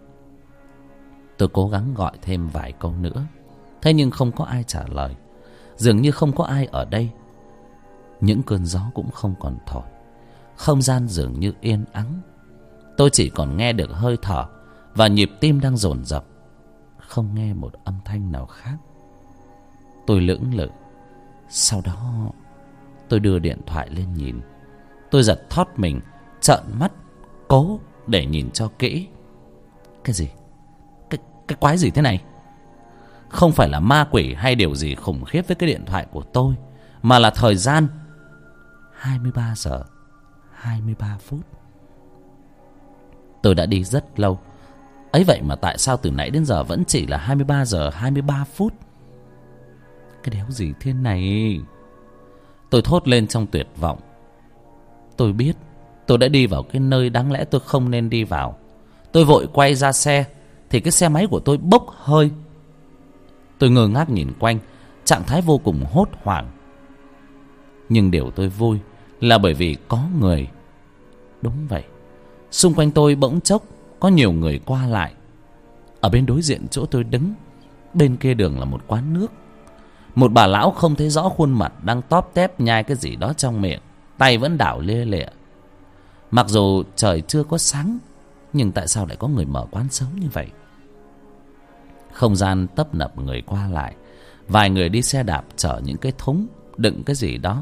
Tôi cố gắng gọi thêm vài câu nữa, thế nhưng không có ai trả lời. Dường như không có ai ở đây. Những cơn gió cũng không còn thổi, không gian dường như yên ắng. Tôi chỉ còn nghe được hơi thở và nhịp tim đang dồn dập, không nghe một âm thanh nào khác. Tôi lưỡng lự. Sau đó tôi đưa điện thoại lên nhìn. Tôi giật thót mình, trợn mắt cố để nhìn cho kỹ. Cái gì? Cái, cái quái gì thế này? Không phải là ma quỷ hay điều gì khủng khiếp với cái điện thoại của tôi, mà là thời gian hai mươi ba giờ hai mươi ba phút. Tôi đã đi rất lâu, ấy vậy mà tại sao từ nãy đến giờ vẫn chỉ là hai mươi ba giờ hai mươi ba phút? Cái đéo gì thế này? Tôi thốt lên trong tuyệt vọng. Tôi biết tôi đã đi vào cái nơi đáng lẽ tôi không nên đi vào. Tôi vội quay ra xe thì cái xe máy của tôi bốc hơi. Tôi ngơ ngác nhìn quanh, trạng thái vô cùng hốt hoảng. Nhưng điều tôi vui là bởi vì có người. Đúng vậy, xung quanh tôi bỗng chốc có nhiều người qua lại. Ở bên đối diện chỗ tôi đứng, bên kia đường là một quán nước. Một bà lão không thấy rõ khuôn mặt đang tóp tép nhai cái gì đó trong miệng, tay vẫn đảo lia lịa. Mặc dù trời chưa có sáng, nhưng tại sao lại có người mở quán sớm như vậy? Không gian tấp nập người qua lại. Vài người đi xe đạp chở những cái thúng đựng cái gì đó.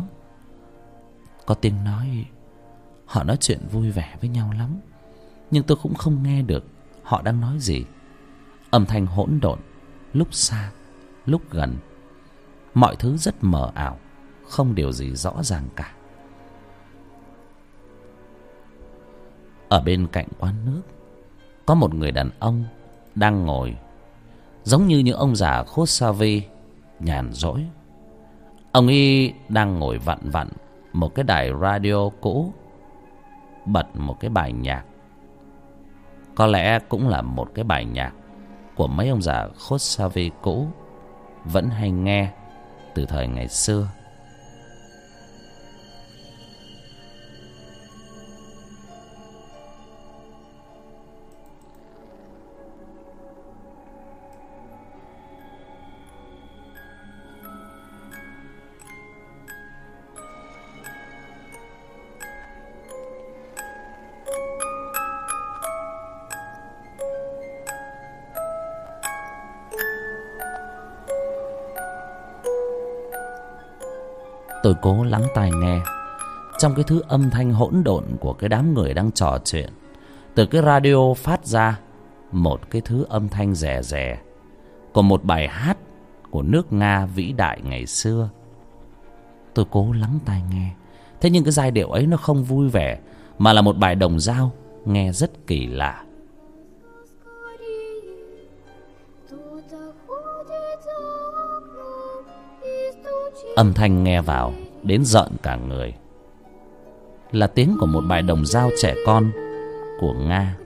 Có tiếng nói. Họ nói chuyện vui vẻ với nhau lắm, nhưng tôi cũng không nghe được họ đang nói gì. Âm thanh hỗn độn, lúc xa lúc gần. Mọi thứ rất mờ ảo, không điều gì rõ ràng cả. Ở bên cạnh quán nước có một người đàn ông đang ngồi, giống như những ông già khốt sa vi nhàn rỗi. Ông ấy đang ngồi vặn vặn một cái đài radio cũ, bật một cái bài nhạc. Có lẽ cũng là một cái bài nhạc của mấy ông già khốt sa vi cũ vẫn hay nghe từ thời ngày xưa. Tôi cố lắng tai nghe. Trong cái thứ âm thanh hỗn độn của cái đám người đang trò chuyện, từ cái radio phát ra một cái thứ âm thanh rè rè của một bài hát của nước Nga vĩ đại ngày xưa. Tôi cố lắng tai nghe, thế nhưng cái giai điệu ấy nó không vui vẻ, mà là một bài đồng dao nghe rất kỳ lạ. Âm thanh nghe vào đến rợn cả người, là tiếng của một bài đồng dao trẻ con của Nga.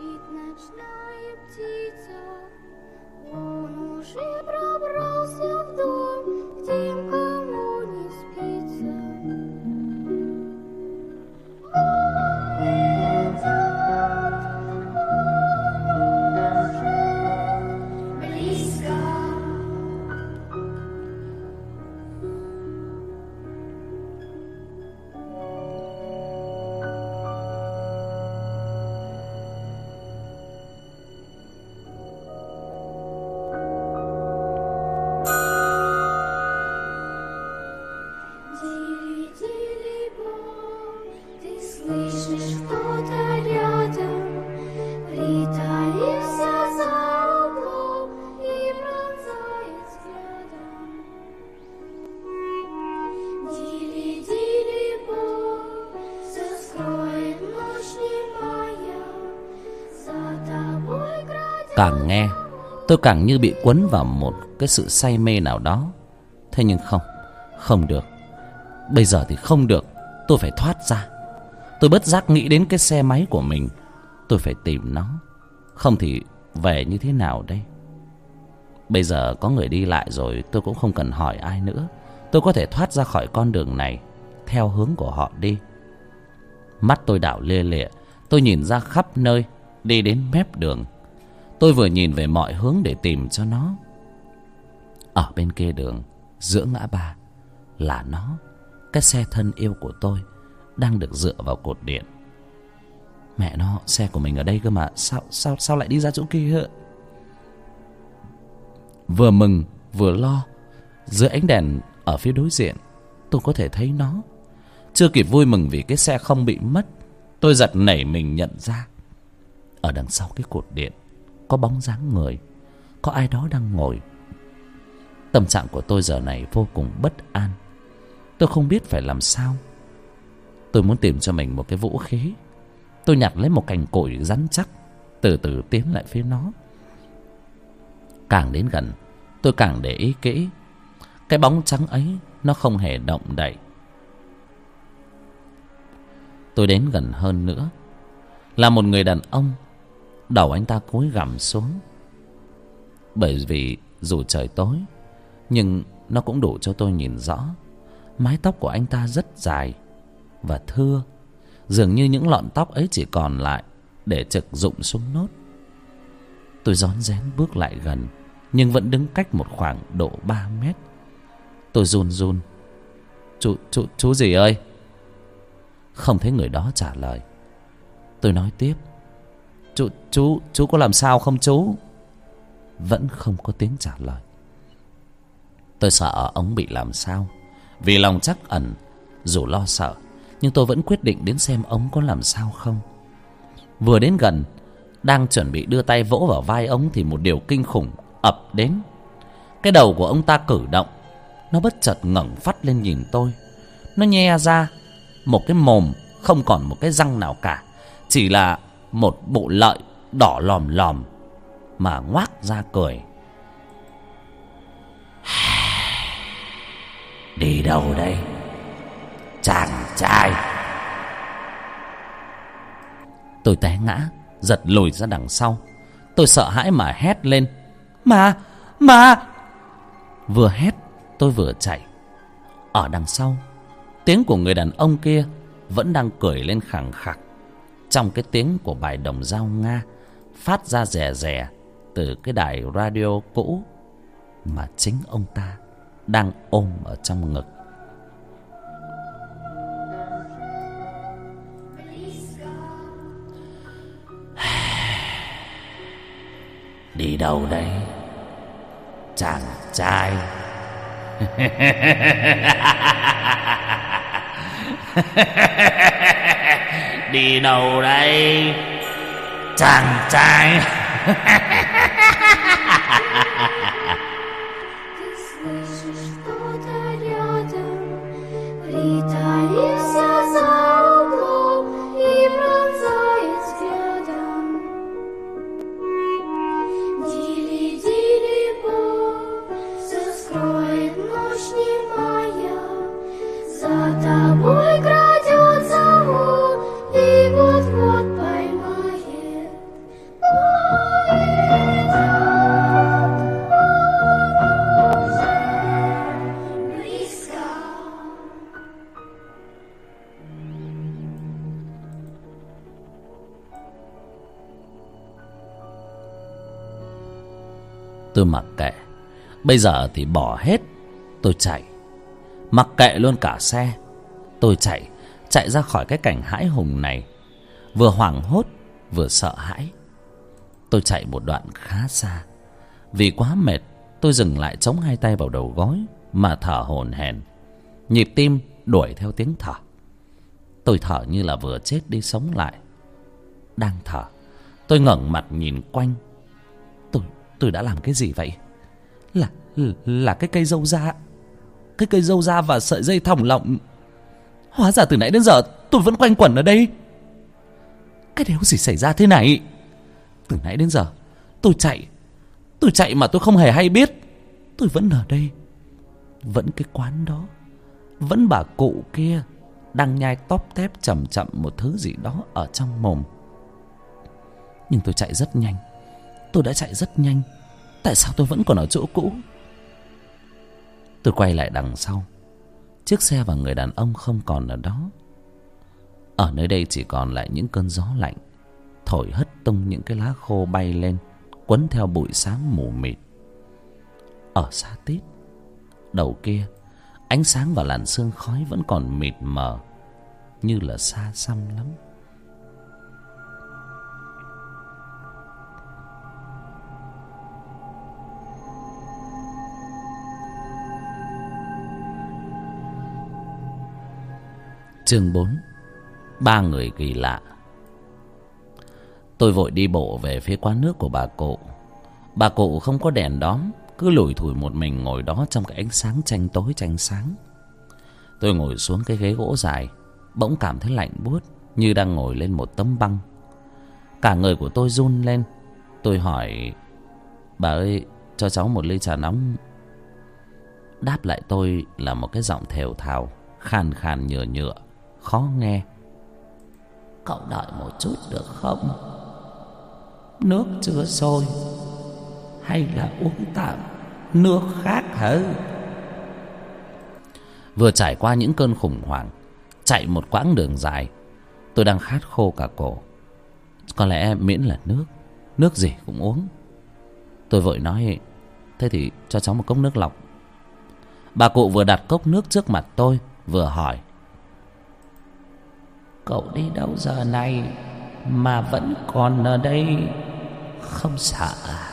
Càng nghe tôi càng như bị quấn vào một cái sự say mê nào đó. Thế nhưng không, không được. Bây giờ thì không được. Tôi phải thoát ra. Tôi bất giác nghĩ đến cái xe máy của mình. Tôi phải tìm nó. Không thì về như thế nào đây? Bây giờ có người đi lại rồi, tôi cũng không cần hỏi ai nữa. Tôi có thể thoát ra khỏi con đường này theo hướng của họ đi. Mắt tôi đảo lia lịa. Tôi nhìn ra khắp nơi, đi đến mép đường. Tôi vừa nhìn về mọi hướng để tìm cho nó. Ở bên kia đường, giữa ngã ba, là nó, cái xe thân yêu của tôi, đang được dựa vào cột điện. Mẹ nó, xe của mình ở đây cơ mà. Sao sao sao lại đi ra chỗ kia? Vừa mừng vừa lo. Dưới ánh đèn ở phía đối diện, tôi có thể thấy nó. Chưa kịp vui mừng vì cái xe không bị mất, tôi giật nảy mình nhận ra ở đằng sau cái cột điện có bóng dáng người, có ai đó đang ngồi. Tâm trạng của tôi giờ này vô cùng bất an. Tôi không biết phải làm sao. Tôi muốn tìm cho mình một cái vũ khí. Tôi nhặt lấy một cành củi rắn chắc, từ từ tiến lại phía nó. Càng đến gần, tôi càng để ý kỹ. Cái bóng trắng ấy nó không hề động đậy. Tôi đến gần hơn nữa, là một người đàn ông. Đầu anh ta cúi gằm xuống. Bởi vì dù trời tối, nhưng nó cũng đủ cho tôi nhìn rõ. Mái tóc của anh ta rất dài và thưa, dường như những lọn tóc ấy chỉ còn lại để trực rụng xuống nốt. Tôi rón rén bước lại gần, nhưng vẫn đứng cách một khoảng độ ba mét. Tôi run run. Chú, chú, chú gì ơi? Không thấy người đó trả lời. Tôi nói tiếp. Chú, chú, chú có làm sao không chú? Vẫn không có tiếng trả lời. Tôi sợ ông bị làm sao. Vì lòng trắc ẩn, dù lo sợ, nhưng tôi vẫn quyết định đến xem ông có làm sao không. Vừa đến gần, đang chuẩn bị đưa tay vỗ vào vai ông, thì một điều kinh khủng ập đến. Cái đầu của ông ta cử động. Nó bất chợt ngẩng phát lên nhìn tôi. Nó nhe ra một cái mồm không còn một cái răng nào cả, chỉ là một bộ lợi đỏ lòm lòm mà ngoác ra cười. Đi đâu đây, chàng trai? Tôi té ngã, giật lùi ra đằng sau. Tôi sợ hãi mà hét lên. Mà, mà! Vừa hét, tôi vừa chạy. Ở đằng sau, tiếng của người đàn ông kia vẫn đang cười lên khẳng khặc, trong cái tiếng của bài đồng dao Nga phát ra rè rè từ cái đài radio cũ mà chính ông ta đang ôm ở trong ngực. Đi đâu đây, chàng trai? Đi đâu đây chàng trai? Tôi mặc kệ. Bây giờ thì bỏ hết. Tôi chạy. Mặc kệ luôn cả xe. Tôi chạy. Chạy ra khỏi cái cảnh hãi hùng này. Vừa hoảng hốt vừa sợ hãi. Tôi chạy một đoạn khá xa. Vì quá mệt, tôi dừng lại chống hai tay vào đầu gối mà thở hổn hển. Nhịp tim đuổi theo tiếng thở. Tôi thở như là vừa chết đi sống lại. Đang thở, tôi ngẩng mặt nhìn quanh. Tôi tôi đã làm cái gì vậy? Là là cái cây dâu da, cái cây dâu da và sợi dây thòng lọng. Hóa ra từ nãy đến giờ tôi vẫn quanh quẩn ở đây. Cái đéo gì xảy ra thế này? Từ nãy đến giờ tôi chạy, tôi chạy mà tôi không hề hay biết. Tôi vẫn ở đây, vẫn cái quán đó, vẫn bà cụ kia đang nhai tóp tép chậm chậm một thứ gì đó ở trong mồm. Nhưng tôi chạy rất nhanh. Tôi đã chạy rất nhanh. Tại sao tôi vẫn còn ở chỗ cũ? Tôi quay lại đằng sau. Chiếc xe và người đàn ông không còn ở đó. Ở nơi đây chỉ còn lại những cơn gió lạnh thổi hất tung những cái lá khô bay lên, quấn theo bụi xám mù mịt. Ở xa tít, đầu kia, ánh sáng và làn sương khói vẫn còn mịt mờ, như là xa xăm lắm. Chương bốn. Ba người kỳ lạ. Tôi vội đi bộ về phía quán nước của bà cụ. Bà cụ không có đèn đóm, cứ lủi thủi một mình ngồi đó trong cái ánh sáng tranh tối tranh sáng. Tôi ngồi xuống cái ghế gỗ dài, bỗng cảm thấy lạnh buốt như đang ngồi lên một tấm băng. Cả người của tôi run lên. Tôi hỏi: "Bà ơi, cho cháu một ly trà nóng." Đáp lại tôi là một cái giọng thều thào, khàn khàn nhựa nhựa, khó nghe: "Cậu đợi một chút được không? Nước chưa sôi, hay là uống tạm nước khác hả?" Vừa trải qua những cơn khủng hoảng, chạy một quãng đường dài, tôi đang khát khô cả cổ. Có lẽ miễn là nước, nước gì cũng uống. Tôi vội nói: "Thế thì cho cháu một cốc nước lọc." Bà cụ vừa đặt cốc nước trước mặt tôi, vừa hỏi: "Cậu đi đâu giờ này mà vẫn còn ở đây, không sợ à?"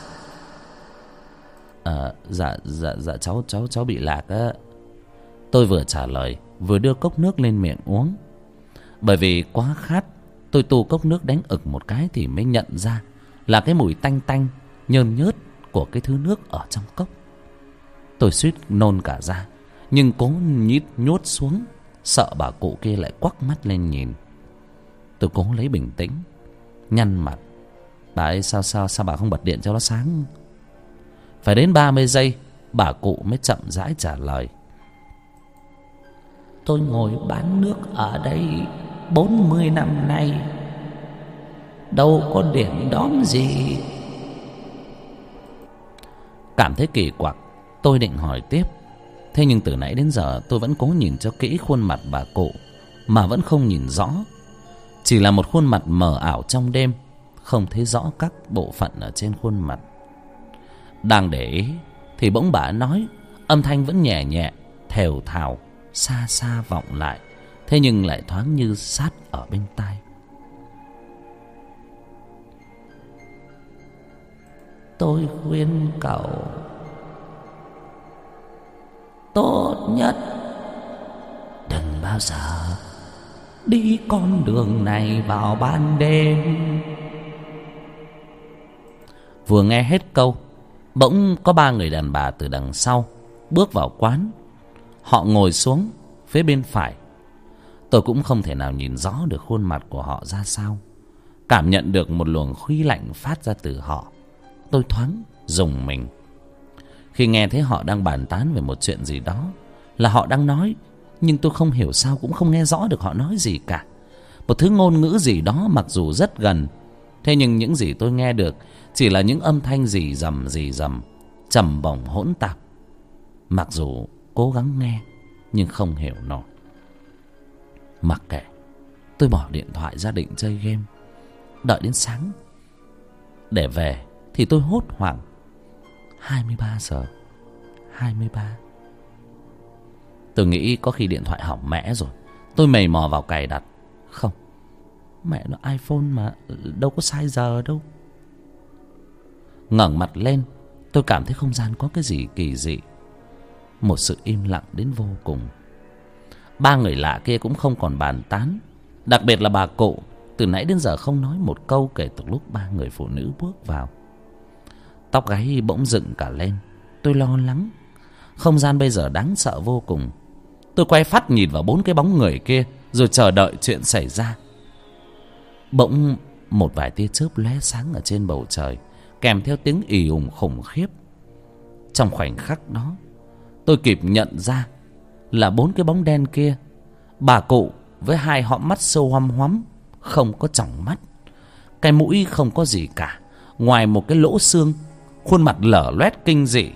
À, dạ dạ dạ cháu cháu cháu bị lạc á." Tôi vừa trả lời vừa đưa cốc nước lên miệng uống. Bởi vì quá khát, tôi tu cốc nước đánh ực một cái thì mới nhận ra là cái mùi tanh tanh nhơn nhớt của cái thứ nước ở trong cốc. Tôi suýt nôn cả ra, nhưng cố nhít nhốt xuống, sợ bà cụ kia lại quắc mắt lên nhìn. Tôi cố lấy bình tĩnh, nhăn mặt: "Bà ơi, sao sao sao bà không bật điện cho nó sáng?" Phải đến ba mươi giây, bà cụ mới chậm rãi trả lời: "Tôi ngồi bán nước ở đây bốn mươi năm nay, đâu có điểm đóm gì." Cảm thấy kỳ quặc, tôi định hỏi tiếp. Thế nhưng từ nãy đến giờ tôi vẫn cố nhìn cho kỹ khuôn mặt bà cụ, mà vẫn không nhìn rõ. Chỉ là một khuôn mặt mờ ảo trong đêm, không thấy rõ các bộ phận ở trên khuôn mặt. Đang để ý thì bỗng bà nói, âm thanh vẫn nhẹ nhẹ, thều thào, xa xa vọng lại, thế nhưng lại thoáng như sát ở bên tai: "Tôi khuyên cậu, tốt nhất, đừng bao giờ đi con đường này vào ban đêm. Vừa nghe hết câu, bỗng có ba người đàn bà từ đằng sau bước vào quán. Họ ngồi xuống phía bên phải. Tôi cũng không thể nào nhìn rõ được khuôn mặt của họ ra sao. Cảm nhận được một luồng khí lạnh phát ra từ họ. Tôi thoáng rùng mình khi nghe thấy họ đang bàn tán về một chuyện gì đó. Là họ đang nói, nhưng tôi không hiểu sao cũng không nghe rõ được họ nói gì cả. Một thứ ngôn ngữ gì đó mặc dù rất gần, thế nhưng những gì tôi nghe được chỉ là những âm thanh rì rầm rì rầm, trầm bổng hỗn tạp. Mặc dù cố gắng nghe nhưng không hiểu nổi. Mặc kệ, tôi bỏ điện thoại ra định chơi game. Đợi đến sáng để về thì tôi hốt hoảng. Hai mươi ba giờ hai mươi ba. Tôi nghĩ có khi điện thoại hỏng mẽ rồi. Tôi mày mò vào cài đặt. Không, mẹ nó iPhone mà, đâu có sai giờ đâu. Ngẩng mặt lên, tôi cảm thấy không gian có cái gì kỳ dị. Một sự im lặng đến vô cùng. Ba người lạ kia cũng không còn bàn tán. Đặc biệt là bà cụ, từ nãy đến giờ không nói một câu kể từ lúc ba người phụ nữ bước vào. Tóc gáy bỗng dựng cả lên. Tôi lo lắng. Không gian bây giờ đáng sợ vô cùng. Tôi quay phát nhìn vào bốn cái bóng người kia, rồi chờ đợi chuyện xảy ra. Bỗng một vài tia chớp lóe sáng ở trên bầu trời, kèm theo tiếng ì ùng khủng khiếp. Trong khoảnh khắc đó, tôi kịp nhận ra là bốn cái bóng đen kia. Bà cụ với hai hõm mắt sâu hoăm hoắm, không có tròng mắt. Cái mũi không có gì cả, ngoài một cái lỗ xương. Khuôn mặt lở loét kinh dị.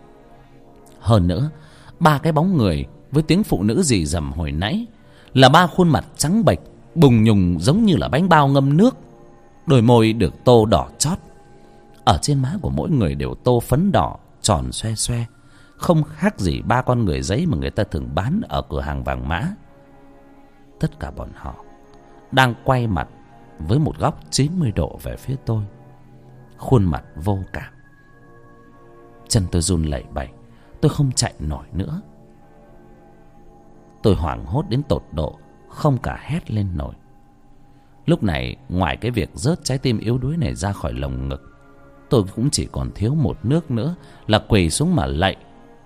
Hơn nữa, ba cái bóng người với tiếng phụ nữ rì rầm hồi nãy là ba khuôn mặt trắng bệch, bùng nhùng giống như là bánh bao ngâm nước. Đôi môi được tô đỏ chót. Ở trên má của mỗi người đều tô phấn đỏ tròn xoe xoe, không khác gì ba con người giấy mà người ta thường bán ở cửa hàng vàng mã. Tất cả bọn họ đang quay mặt với một góc chín mươi độ về phía tôi. Khuôn mặt vô cảm. Chân tôi run lẩy bẩy. Tôi không chạy nổi nữa. Tôi hoảng hốt đến tột độ, không cả hét lên nổi. Lúc này, ngoài cái việc rớt trái tim yếu đuối này ra khỏi lồng ngực, tôi cũng chỉ còn thiếu một nước nữa là quỳ xuống mà lạy.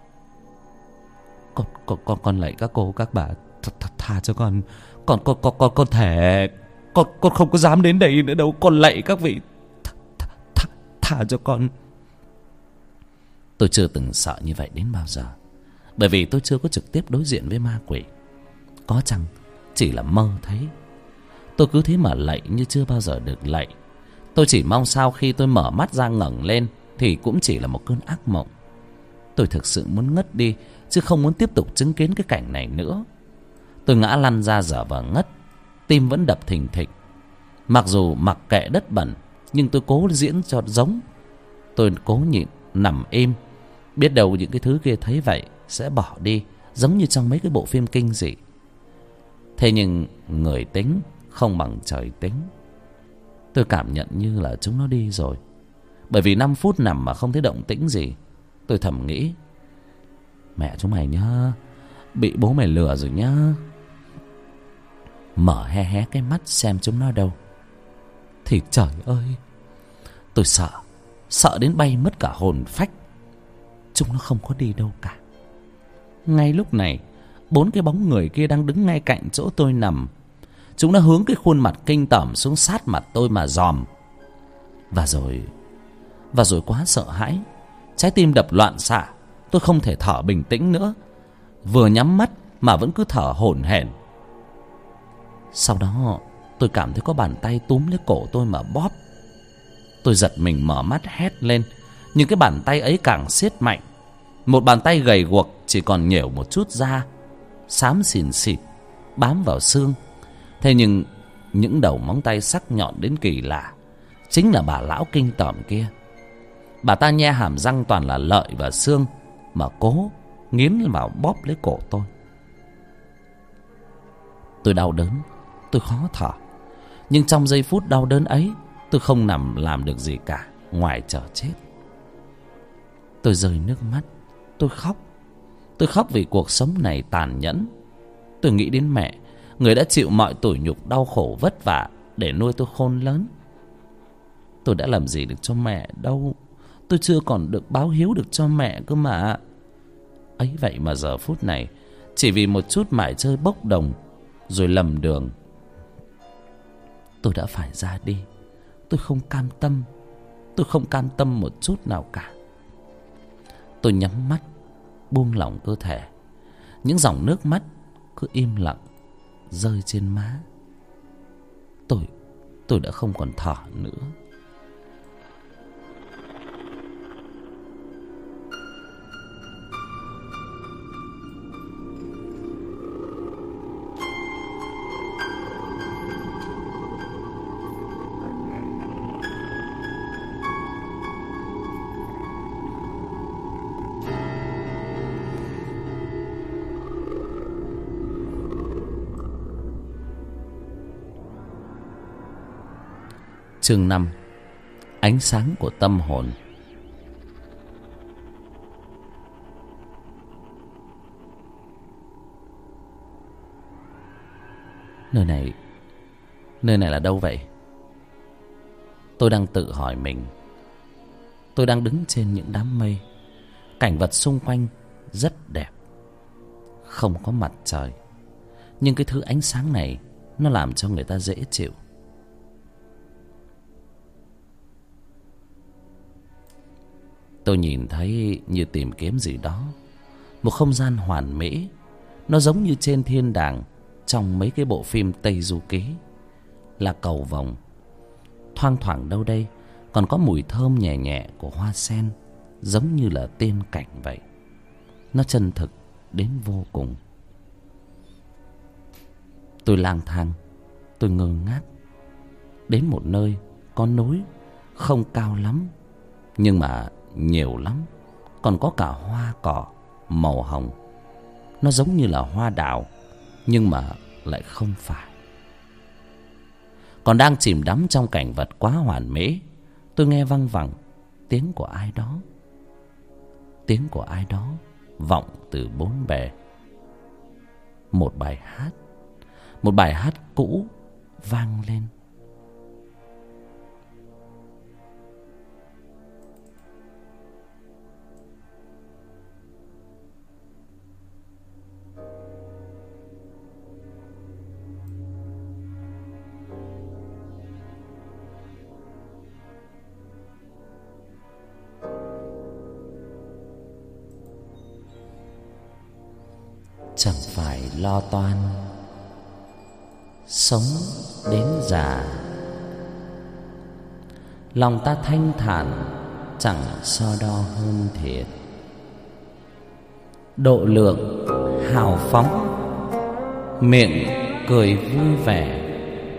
Con, con, con, con lạy các cô, các bà, th, th, tha cho con. Con, con, con, con, con thể, con, con không có dám đến đây nữa đâu. Con lạy các vị, th, th, th, tha cho con. Tôi chưa từng sợ như vậy đến bao giờ, bởi vì tôi chưa có trực tiếp đối diện với ma quỷ. Có chăng chỉ là mơ thấy. Tôi cứ thế mà lạy như chưa bao giờ được lạy. Tôi chỉ mong sao khi tôi mở mắt ra ngẩng lên thì cũng chỉ là một cơn ác mộng. Tôi thực sự muốn ngất đi, chứ không muốn tiếp tục chứng kiến cái cảnh này nữa. Tôi ngã lăn ra dở và ngất. Tim vẫn đập thình thịch. Mặc dù mặc kệ đất bẩn, nhưng tôi cố diễn cho giống. Tôi cố nhịn, nằm im. Biết đâu những cái thứ kia thấy vậy sẽ bỏ đi, giống như trong mấy cái bộ phim kinh dị. Thế nhưng người tính không bằng trời tính. Tôi cảm nhận như là chúng nó đi rồi. Bởi vì năm phút nằm mà không thấy động tĩnh gì. Tôi thầm nghĩ, mẹ chúng mày nhá, bị bố mày lừa rồi nhá. Mở hé hé cái mắt xem chúng nó đâu, thì trời ơi, tôi sợ, sợ đến bay mất cả hồn phách. Chúng nó không có đi đâu cả. Ngay lúc này, bốn cái bóng người kia đang đứng ngay cạnh chỗ tôi nằm. Chúng nó hướng cái khuôn mặt kinh tởm xuống sát mặt tôi mà dòm. Và rồi Và rồi quá sợ hãi, trái tim đập loạn xạ. Tôi không thể thở bình tĩnh nữa. Vừa nhắm mắt mà vẫn cứ thở hổn hển. Sau đó tôi cảm thấy có bàn tay túm lấy cổ tôi mà bóp. Tôi giật mình mở mắt hét lên. Nhưng cái bàn tay ấy càng siết mạnh. Một bàn tay gầy guộc, chỉ còn nhểu một chút da, xám xìn xịt, bám vào xương. Thế nhưng những đầu móng tay sắc nhọn đến kỳ lạ chính là bà lão kinh tởm kia. Bà ta nhe hàm răng toàn là lợi và xương mà cố nghiến vào bóp lấy cổ tôi. Tôi đau đớn, tôi khó thở. Nhưng trong giây phút đau đớn ấy, tôi không nằm làm được gì cả ngoài chờ chết. Tôi rơi nước mắt, tôi khóc. Tôi khóc vì cuộc sống này tàn nhẫn. Tôi nghĩ đến mẹ, người đã chịu mọi tủi nhục đau khổ vất vả để nuôi tôi khôn lớn. Tôi đã làm gì được cho mẹ đâu. Tôi chưa còn được báo hiếu được cho mẹ cơ mà. Ấy vậy mà giờ phút này, chỉ vì một chút mải chơi bốc đồng rồi lầm đường, tôi đã phải ra đi. Tôi không cam tâm. Tôi không cam tâm một chút nào cả. Tôi nhắm mắt, buông lỏng cơ thể. Những dòng nước mắt cứ im lặng rơi trên má. Tôi, tôi đã không còn thở nữa. Chương năm. Ánh sáng của tâm hồn. Nơi này, nơi này là đâu vậy? Tôi đang tự hỏi mình. Tôi đang đứng trên những đám mây. Cảnh vật xung quanh rất đẹp. Không có mặt trời, nhưng cái thứ ánh sáng này nó làm cho người ta dễ chịu. Tôi nhìn thấy như tìm kiếm gì đó, một không gian hoàn mỹ. Nó giống như trên thiên đàng trong mấy cái bộ phim Tây Du Ký. Là cầu vồng. Thoang thoảng đâu đây còn có mùi thơm nhẹ nhẹ của hoa sen, giống như là tiên cảnh vậy. Nó chân thực đến vô cùng. Tôi lang thang, tôi ngơ ngác. Đến một nơi có núi, không cao lắm, nhưng mà nhiều lắm. Còn có cả hoa cỏ màu hồng. Nó giống như là hoa đào, nhưng mà lại không phải. Còn đang chìm đắm trong cảnh vật quá hoàn mỹ, tôi nghe văng vẳng tiếng của ai đó. Tiếng của ai đó vọng từ bốn bề. Một bài hát, một bài hát cũ vang lên. Chẳng phải lo toan, sống đến già. Lòng ta thanh thản, chẳng so đo hơn thiệt. Độ lượng hào phóng, miệng cười vui vẻ.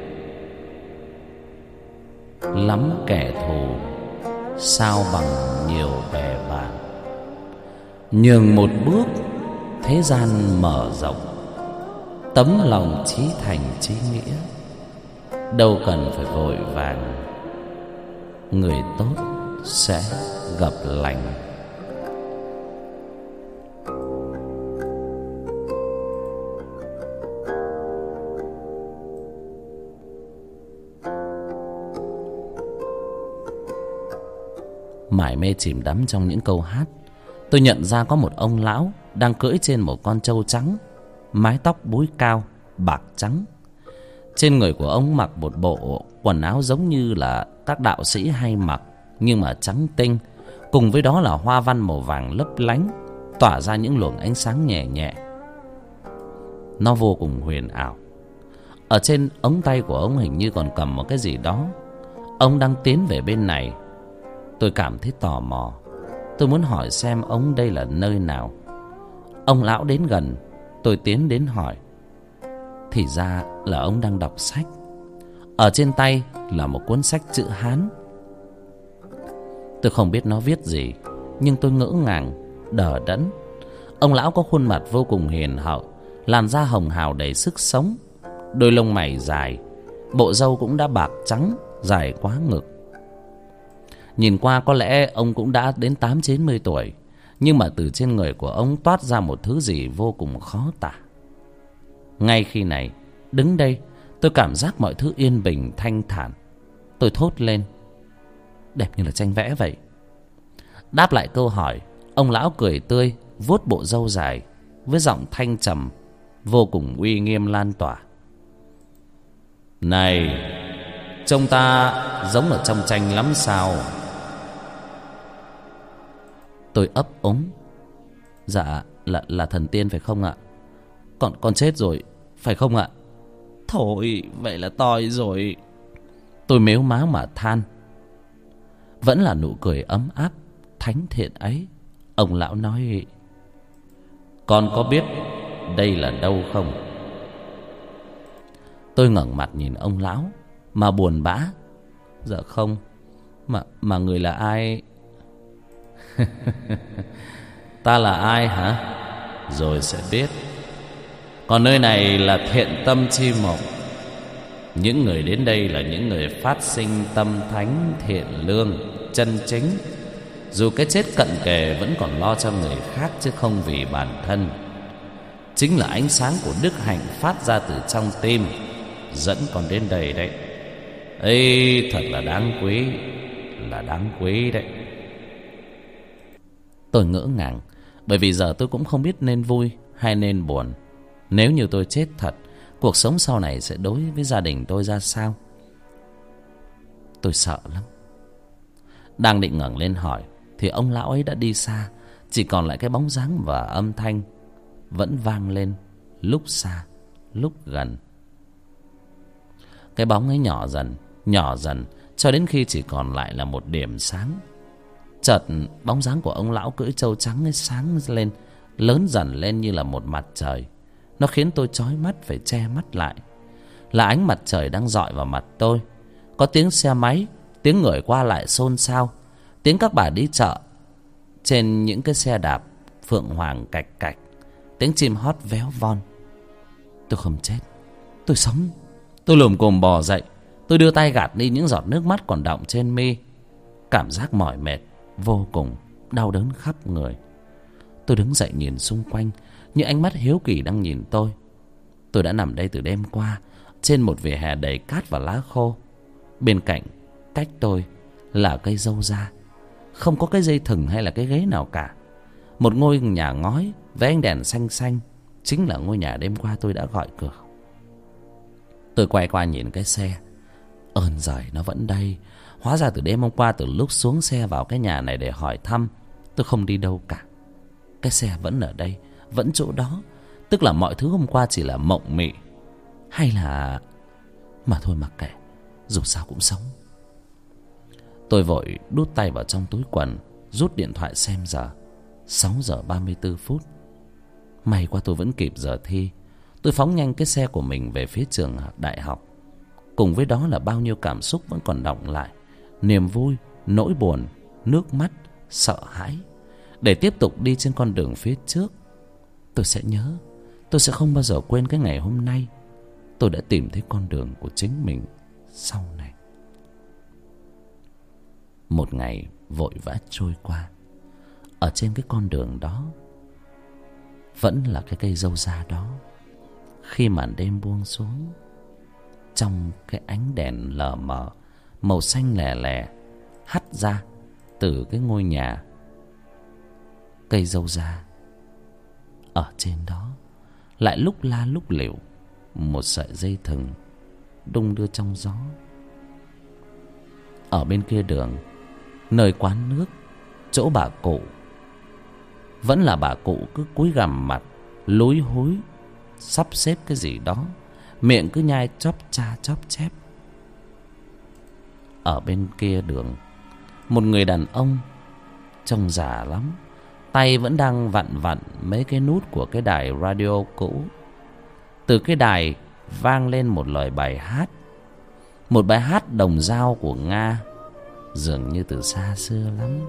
Lắm kẻ thù, sao bằng nhiều bè bạn. Nhường một bước, thế gian mở rộng. Tấm lòng chí thành chí nghĩa, đâu cần phải vội vàng. Người tốt sẽ gặp lành. Mải mê chìm đắm trong những câu hát, tôi nhận ra có một ông lão đang cưỡi trên một con trâu trắng, mái tóc búi cao, bạc trắng. Trên người của ông mặc một bộ quần áo giống như là các đạo sĩ hay mặc, nhưng mà trắng tinh. Cùng với đó là hoa văn màu vàng lấp lánh, tỏa ra những luồng ánh sáng nhẹ nhẹ. Nó vô cùng huyền ảo. Ở trên ống tay của ông hình như còn cầm một cái gì đó. Ông đang tiến về bên này. Tôi cảm thấy tò mò. Tôi muốn hỏi xem ông đây là nơi nào. Ông lão đến gần, tôi tiến đến hỏi. Thì ra là ông đang đọc sách. Ở trên tay là một cuốn sách chữ Hán. Tôi không biết nó viết gì, nhưng tôi ngỡ ngàng, đờ đẫn. Ông lão có khuôn mặt vô cùng hiền hậu, làn da hồng hào đầy sức sống, đôi lông mày dài, bộ râu cũng đã bạc trắng, dài quá ngực. Nhìn qua có lẽ ông cũng đã đến tám chín mươi tuổi, Nhưng mà từ trên người của ông toát ra một thứ gì vô cùng khó tả. Ngay khi này, đứng đây, tôi cảm giác mọi thứ yên bình thanh thản. Tôi thốt lên: đẹp như là tranh vẽ vậy. Đáp lại câu hỏi, ông lão cười tươi, vuốt bộ râu dài với giọng thanh trầm vô cùng uy nghiêm lan tỏa: này, trông ta giống ở trong tranh lắm sao? Tôi ấp úng: dạ, là là thần tiên phải không ạ? Con con chết rồi phải không ạ? Thôi, vậy là toi rồi. Tôi mếu máo mà than. Vẫn là nụ cười ấm áp thánh thiện ấy, ông lão nói: con có biết đây là đâu không? Tôi ngẩng mặt nhìn ông lão mà buồn bã: dạ không. Mà mà người là ai? Ta là ai hả? Rồi sẽ biết. Còn nơi này là Thiện Tâm Chi Mộng. Những người đến đây là những người phát sinh tâm thánh thiện lương chân chính. Dù cái chết cận kề vẫn còn lo cho người khác chứ không vì bản thân. Chính là ánh sáng của đức hạnh phát ra từ trong tim dẫn con đến đây đấy. Ây, thật là đáng quý, là đáng quý đấy. Tôi ngỡ ngàng, bởi vì giờ tôi cũng không biết nên vui hay nên buồn. Nếu như tôi chết thật, cuộc sống sau này sẽ đối với gia đình tôi ra sao? Tôi sợ lắm. Đang định ngẩng lên hỏi thì ông lão ấy đã đi xa. Chỉ còn lại cái bóng dáng và âm thanh vẫn vang lên lúc xa lúc gần. Cái bóng ấy nhỏ dần, nhỏ dần cho đến khi chỉ còn lại là một điểm sáng. Chợt bóng dáng của ông lão cưỡi trâu trắng ấy sáng lên, lớn dần lên như là một mặt trời. Nó khiến tôi chói mắt phải che mắt lại. Là ánh mặt trời đang rọi vào mặt tôi. Có tiếng xe máy, tiếng người qua lại xôn xao, tiếng các bà đi chợ trên những cái xe đạp phượng hoàng cạch cạch, tiếng chim hót véo von. Tôi không chết, tôi sống. Tôi lồm cồm bò dậy. Tôi đưa tay gạt đi những giọt nước mắt còn đọng trên mi. Cảm giác mỏi mệt vô cùng, đau đớn khắp người. Tôi đứng dậy nhìn xung quanh, như ánh mắt hiếu kỳ đang nhìn tôi. Tôi đã nằm đây từ đêm qua, trên một vỉa hè đầy cát và lá khô. Bên cạnh, cách tôi là cây dâu da. Không có cái dây thừng hay là cái ghế nào cả. Một ngôi nhà ngói với ánh đèn xanh xanh chính là ngôi nhà đêm qua tôi đã gọi cửa. Tôi quay qua nhìn cái xe. Ơn giời, nó vẫn đây. Hóa ra từ đêm hôm qua, từ lúc xuống xe vào cái nhà này để hỏi thăm, tôi không đi đâu cả. Cái xe vẫn ở đây, vẫn chỗ đó. Tức là mọi thứ hôm qua chỉ là mộng mị. Hay là... Mà thôi mặc kệ, dù sao cũng sống. Tôi vội đút tay vào trong túi quần, rút điện thoại xem giờ. Sáu giờ ba mươi tư phút. May quá tôi vẫn kịp giờ thi. Tôi phóng nhanh cái xe của mình về phía trường đại học. Cùng với đó là bao nhiêu cảm xúc vẫn còn đọng lại. Niềm vui, nỗi buồn, nước mắt, sợ hãi. Để tiếp tục đi trên con đường phía trước. Tôi sẽ nhớ, tôi sẽ không bao giờ quên cái ngày hôm nay tôi đã tìm thấy con đường của chính mình sau này. Một ngày vội vã trôi qua. Ở trên cái con đường đó vẫn là cái cây dâu da đó. Khi màn đêm buông xuống, trong cái ánh đèn lờ mờ, màu xanh lè lè hắt ra từ cái ngôi nhà, cây dâu da. Ở trên đó lại lúc la lúc lịu một sợi dây thừng đung đưa trong gió. Ở bên kia đường, nơi quán nước, chỗ bà cụ, vẫn là bà cụ cứ cúi gằm mặt, lúi húi sắp xếp cái gì đó, miệng cứ nhai chóp cha chóp chép. Ở bên kia đường, một người đàn ông trông già lắm, tay vẫn đang vặn vặn mấy cái nút của cái đài radio cũ. Từ cái đài vang lên một lời bài hát, một bài hát đồng dao của Nga, dường như từ xa xưa lắm.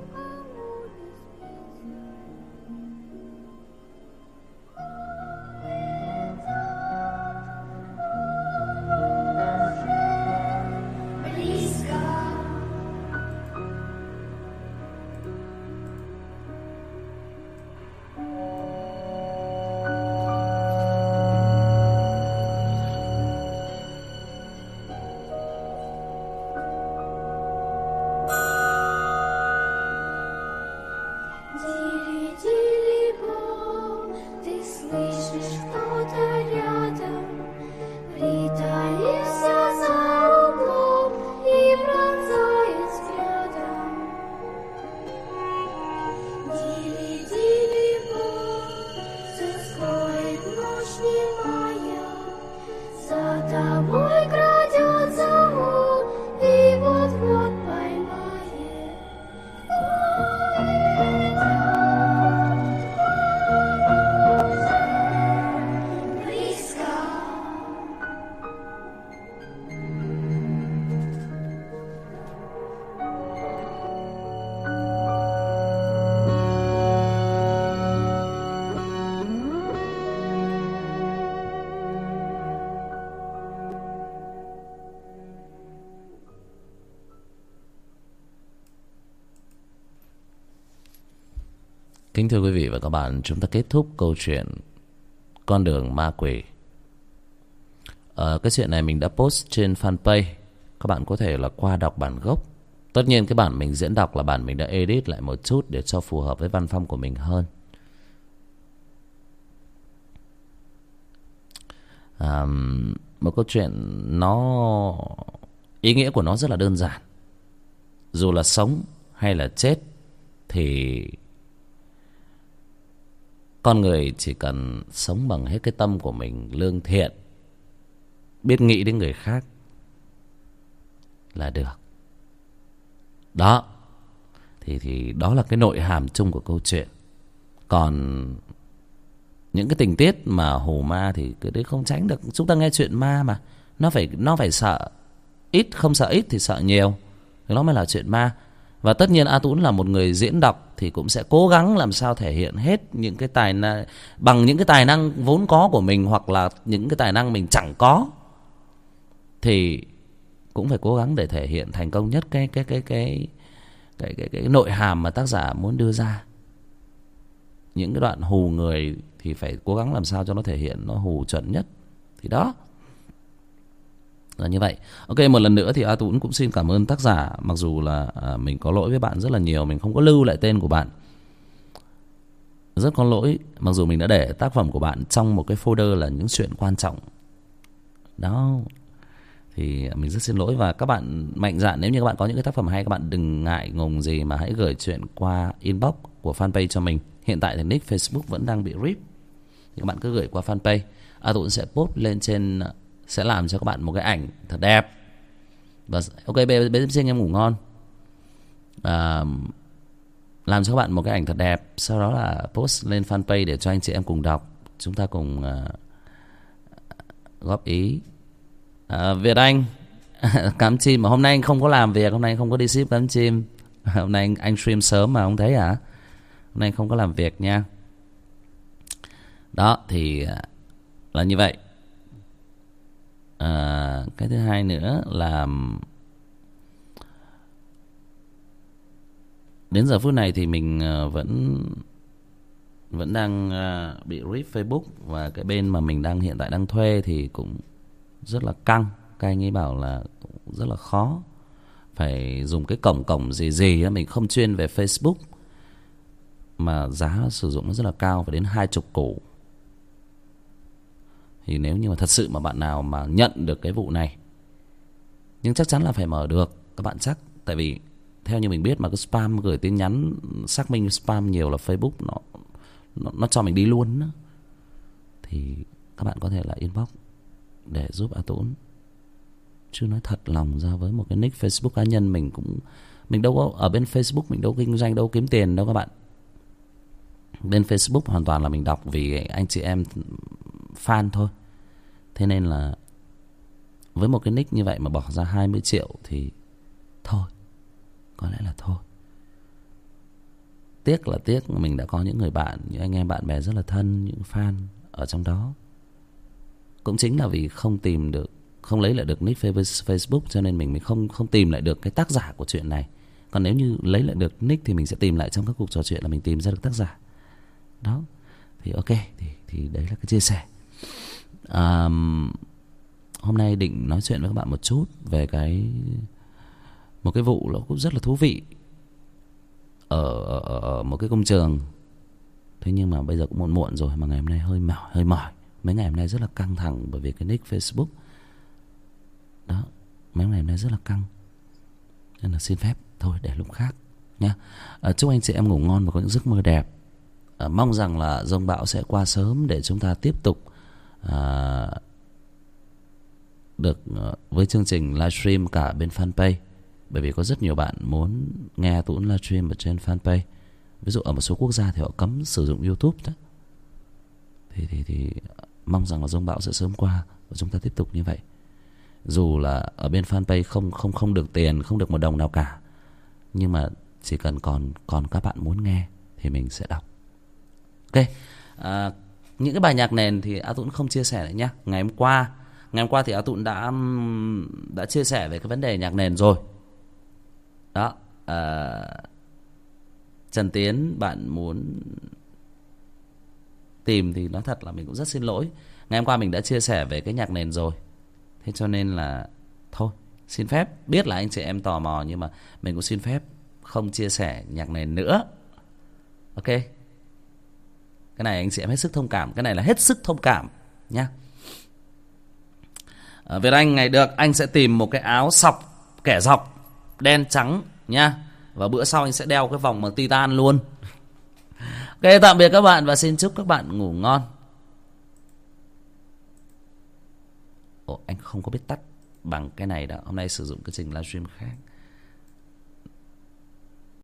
Kính thưa quý vị và các bạn, chúng ta kết thúc câu chuyện Con đường ma quỷ. Ờ, cái chuyện này mình đã post trên fanpage. Các bạn có thể là qua đọc bản gốc. Tất nhiên cái bản mình diễn đọc là bản mình đã edit lại một chút để cho phù hợp với văn phong của mình hơn. À, một câu chuyện nó ý nghĩa của nó rất là đơn giản. Dù là sống hay là chết thì con người chỉ cần sống bằng hết cái tâm của mình, lương thiện, biết nghĩ đến người khác là được. Đó. Thì thì đó là cái nội hàm chung của câu chuyện. Còn những cái tình tiết mà hù ma thì cái đấy không tránh được. Chúng ta nghe chuyện ma mà, nó phải nó phải sợ ít, không sợ ít thì sợ nhiều, thì nó mới là chuyện ma. Và tất nhiên A Tũng là một người diễn đọc thì cũng sẽ cố gắng làm sao thể hiện hết những cái tài năng bằng những cái tài năng vốn có của mình, hoặc là những cái tài năng mình chẳng có thì cũng phải cố gắng để thể hiện thành công nhất cái cái cái cái cái cái, cái nội hàm mà tác giả muốn đưa ra. Những cái đoạn hù người thì phải cố gắng làm sao cho nó thể hiện nó hù chuẩn nhất. Thì đó là như vậy. Ok, một lần nữa thì A Tũng cũng xin cảm ơn tác giả. Mặc dù là à, mình có lỗi với bạn rất là nhiều, mình không có lưu lại tên của bạn, rất có lỗi. Mặc dù mình đã để tác phẩm của bạn trong một cái folder là những chuyện quan trọng. Đó thì mình rất xin lỗi. Và các bạn mạnh dạn, nếu như các bạn có những cái tác phẩm hay, các bạn đừng ngại ngùng gì mà hãy gửi chuyện qua inbox của fanpage cho mình. Hiện tại thì nick Facebook vẫn đang bị rip, thì các bạn cứ gửi qua fanpage. A Tũng sẽ post lên trên, sẽ làm cho các bạn một cái ảnh thật đẹp. Và ok, bé bé xin em ngủ ngon. À, làm cho các bạn một cái ảnh thật đẹp, sau đó là post lên fanpage để cho anh chị em cùng đọc, chúng ta cùng uh, góp ý. À, Việt Anh cắm chim mà hôm nay anh không có làm việc, hôm nay anh không có đi ship cắm chim. Hôm nay anh, anh stream sớm mà không thấy hả? Hôm nay anh không có làm việc nha. Đó thì là như vậy. À, cái thứ hai nữa là đến giờ phút này thì mình vẫn vẫn đang bị rip Facebook, và cái bên mà mình đang hiện tại đang thuê thì cũng rất là căng. Các anh ấy bảo là rất là khó, phải dùng cái cổng cổng gì gì á, mình không chuyên về Facebook, mà giá sử dụng nó rất là cao, phải đến hai chục củ. Thì nếu như mà thật sự mà bạn nào mà nhận được cái vụ này, nhưng chắc chắn là phải mở được, các bạn chắc. Tại vì theo như mình biết mà cái spam gửi tin nhắn xác minh spam nhiều là Facebook nó nó, nó cho mình đi luôn đó. Thì các bạn có thể là inbox để giúp A Tũng. Chứ nói thật lòng ra, với một cái nick Facebook cá nhân mình cũng, mình đâu có ở bên Facebook, mình đâu kinh doanh, đâu kiếm tiền đâu các bạn. Bên Facebook hoàn toàn là mình đọc vì anh chị em fan thôi. Thế nên là với một cái nick như vậy mà bỏ ra hai mươi triệu thì thôi, có lẽ là thôi. Tiếc là tiếc, mình đã có những người bạn, những anh em bạn bè rất là thân, những fan ở trong đó. Cũng chính là vì không tìm được, không lấy lại được nick Facebook, cho nên mình mình không không tìm lại được cái tác giả của chuyện này. Còn nếu như lấy lại được nick thì mình sẽ tìm lại trong các cuộc trò chuyện, là mình tìm ra được tác giả. Đó thì ok, thì thì đấy là cái chia sẻ. À, hôm nay định nói chuyện với các bạn một chút về cái một cái vụ nó cũng rất là thú vị ở, ở, ở một cái công trường. Thế nhưng mà bây giờ cũng muộn muộn rồi, mà ngày hôm nay hơi mỏi, hơi mỏi. Mấy ngày hôm nay rất là căng thẳng bởi vì cái nick Facebook. Đó, mấy ngày hôm nay rất là căng, nên là xin phép thôi để lúc khác nha. À, chúc anh chị em ngủ ngon và có những giấc mơ đẹp. À, mong rằng là giông bão sẽ qua sớm để chúng ta tiếp tục à, được à, với chương trình livestream cả bên fanpage. Bởi vì có rất nhiều bạn muốn nghe Tuấn livestream ở trên fanpage. Ví dụ ở một số quốc gia thì họ cấm sử dụng YouTube đó. Thì, thì, thì mong rằng là giông bão sẽ sớm qua và chúng ta tiếp tục như vậy. Dù là ở bên fanpage không không không được tiền, không được một đồng nào cả, nhưng mà chỉ cần còn còn các bạn muốn nghe thì mình sẽ đọc. Ok, à, những cái bài nhạc nền thì A Tũng không chia sẻ nữa nhé. Ngày hôm qua, ngày hôm qua thì A Tũng đã đã chia sẻ về cái vấn đề nhạc nền rồi. Đó, à, Trần Tiến, bạn muốn tìm thì nói thật là mình cũng rất xin lỗi. Ngày hôm qua mình đã chia sẻ về cái nhạc nền rồi, thế cho nên là thôi, xin phép, biết là anh chị em tò mò nhưng mà mình cũng xin phép không chia sẻ nhạc nền nữa. Ok, cái này anh chị em hết sức thông cảm, cái này là hết sức thông cảm nhá. À, Việt Anh ngày được anh sẽ tìm một cái áo sọc kẻ dọc đen trắng nhá, và bữa sau anh sẽ đeo cái vòng bằng titan luôn. Ok, tạm biệt các bạn và xin chúc các bạn ngủ ngon. Ồ, anh không có biết tắt bằng cái này đâu, hôm nay sử dụng cái trình livestream khác.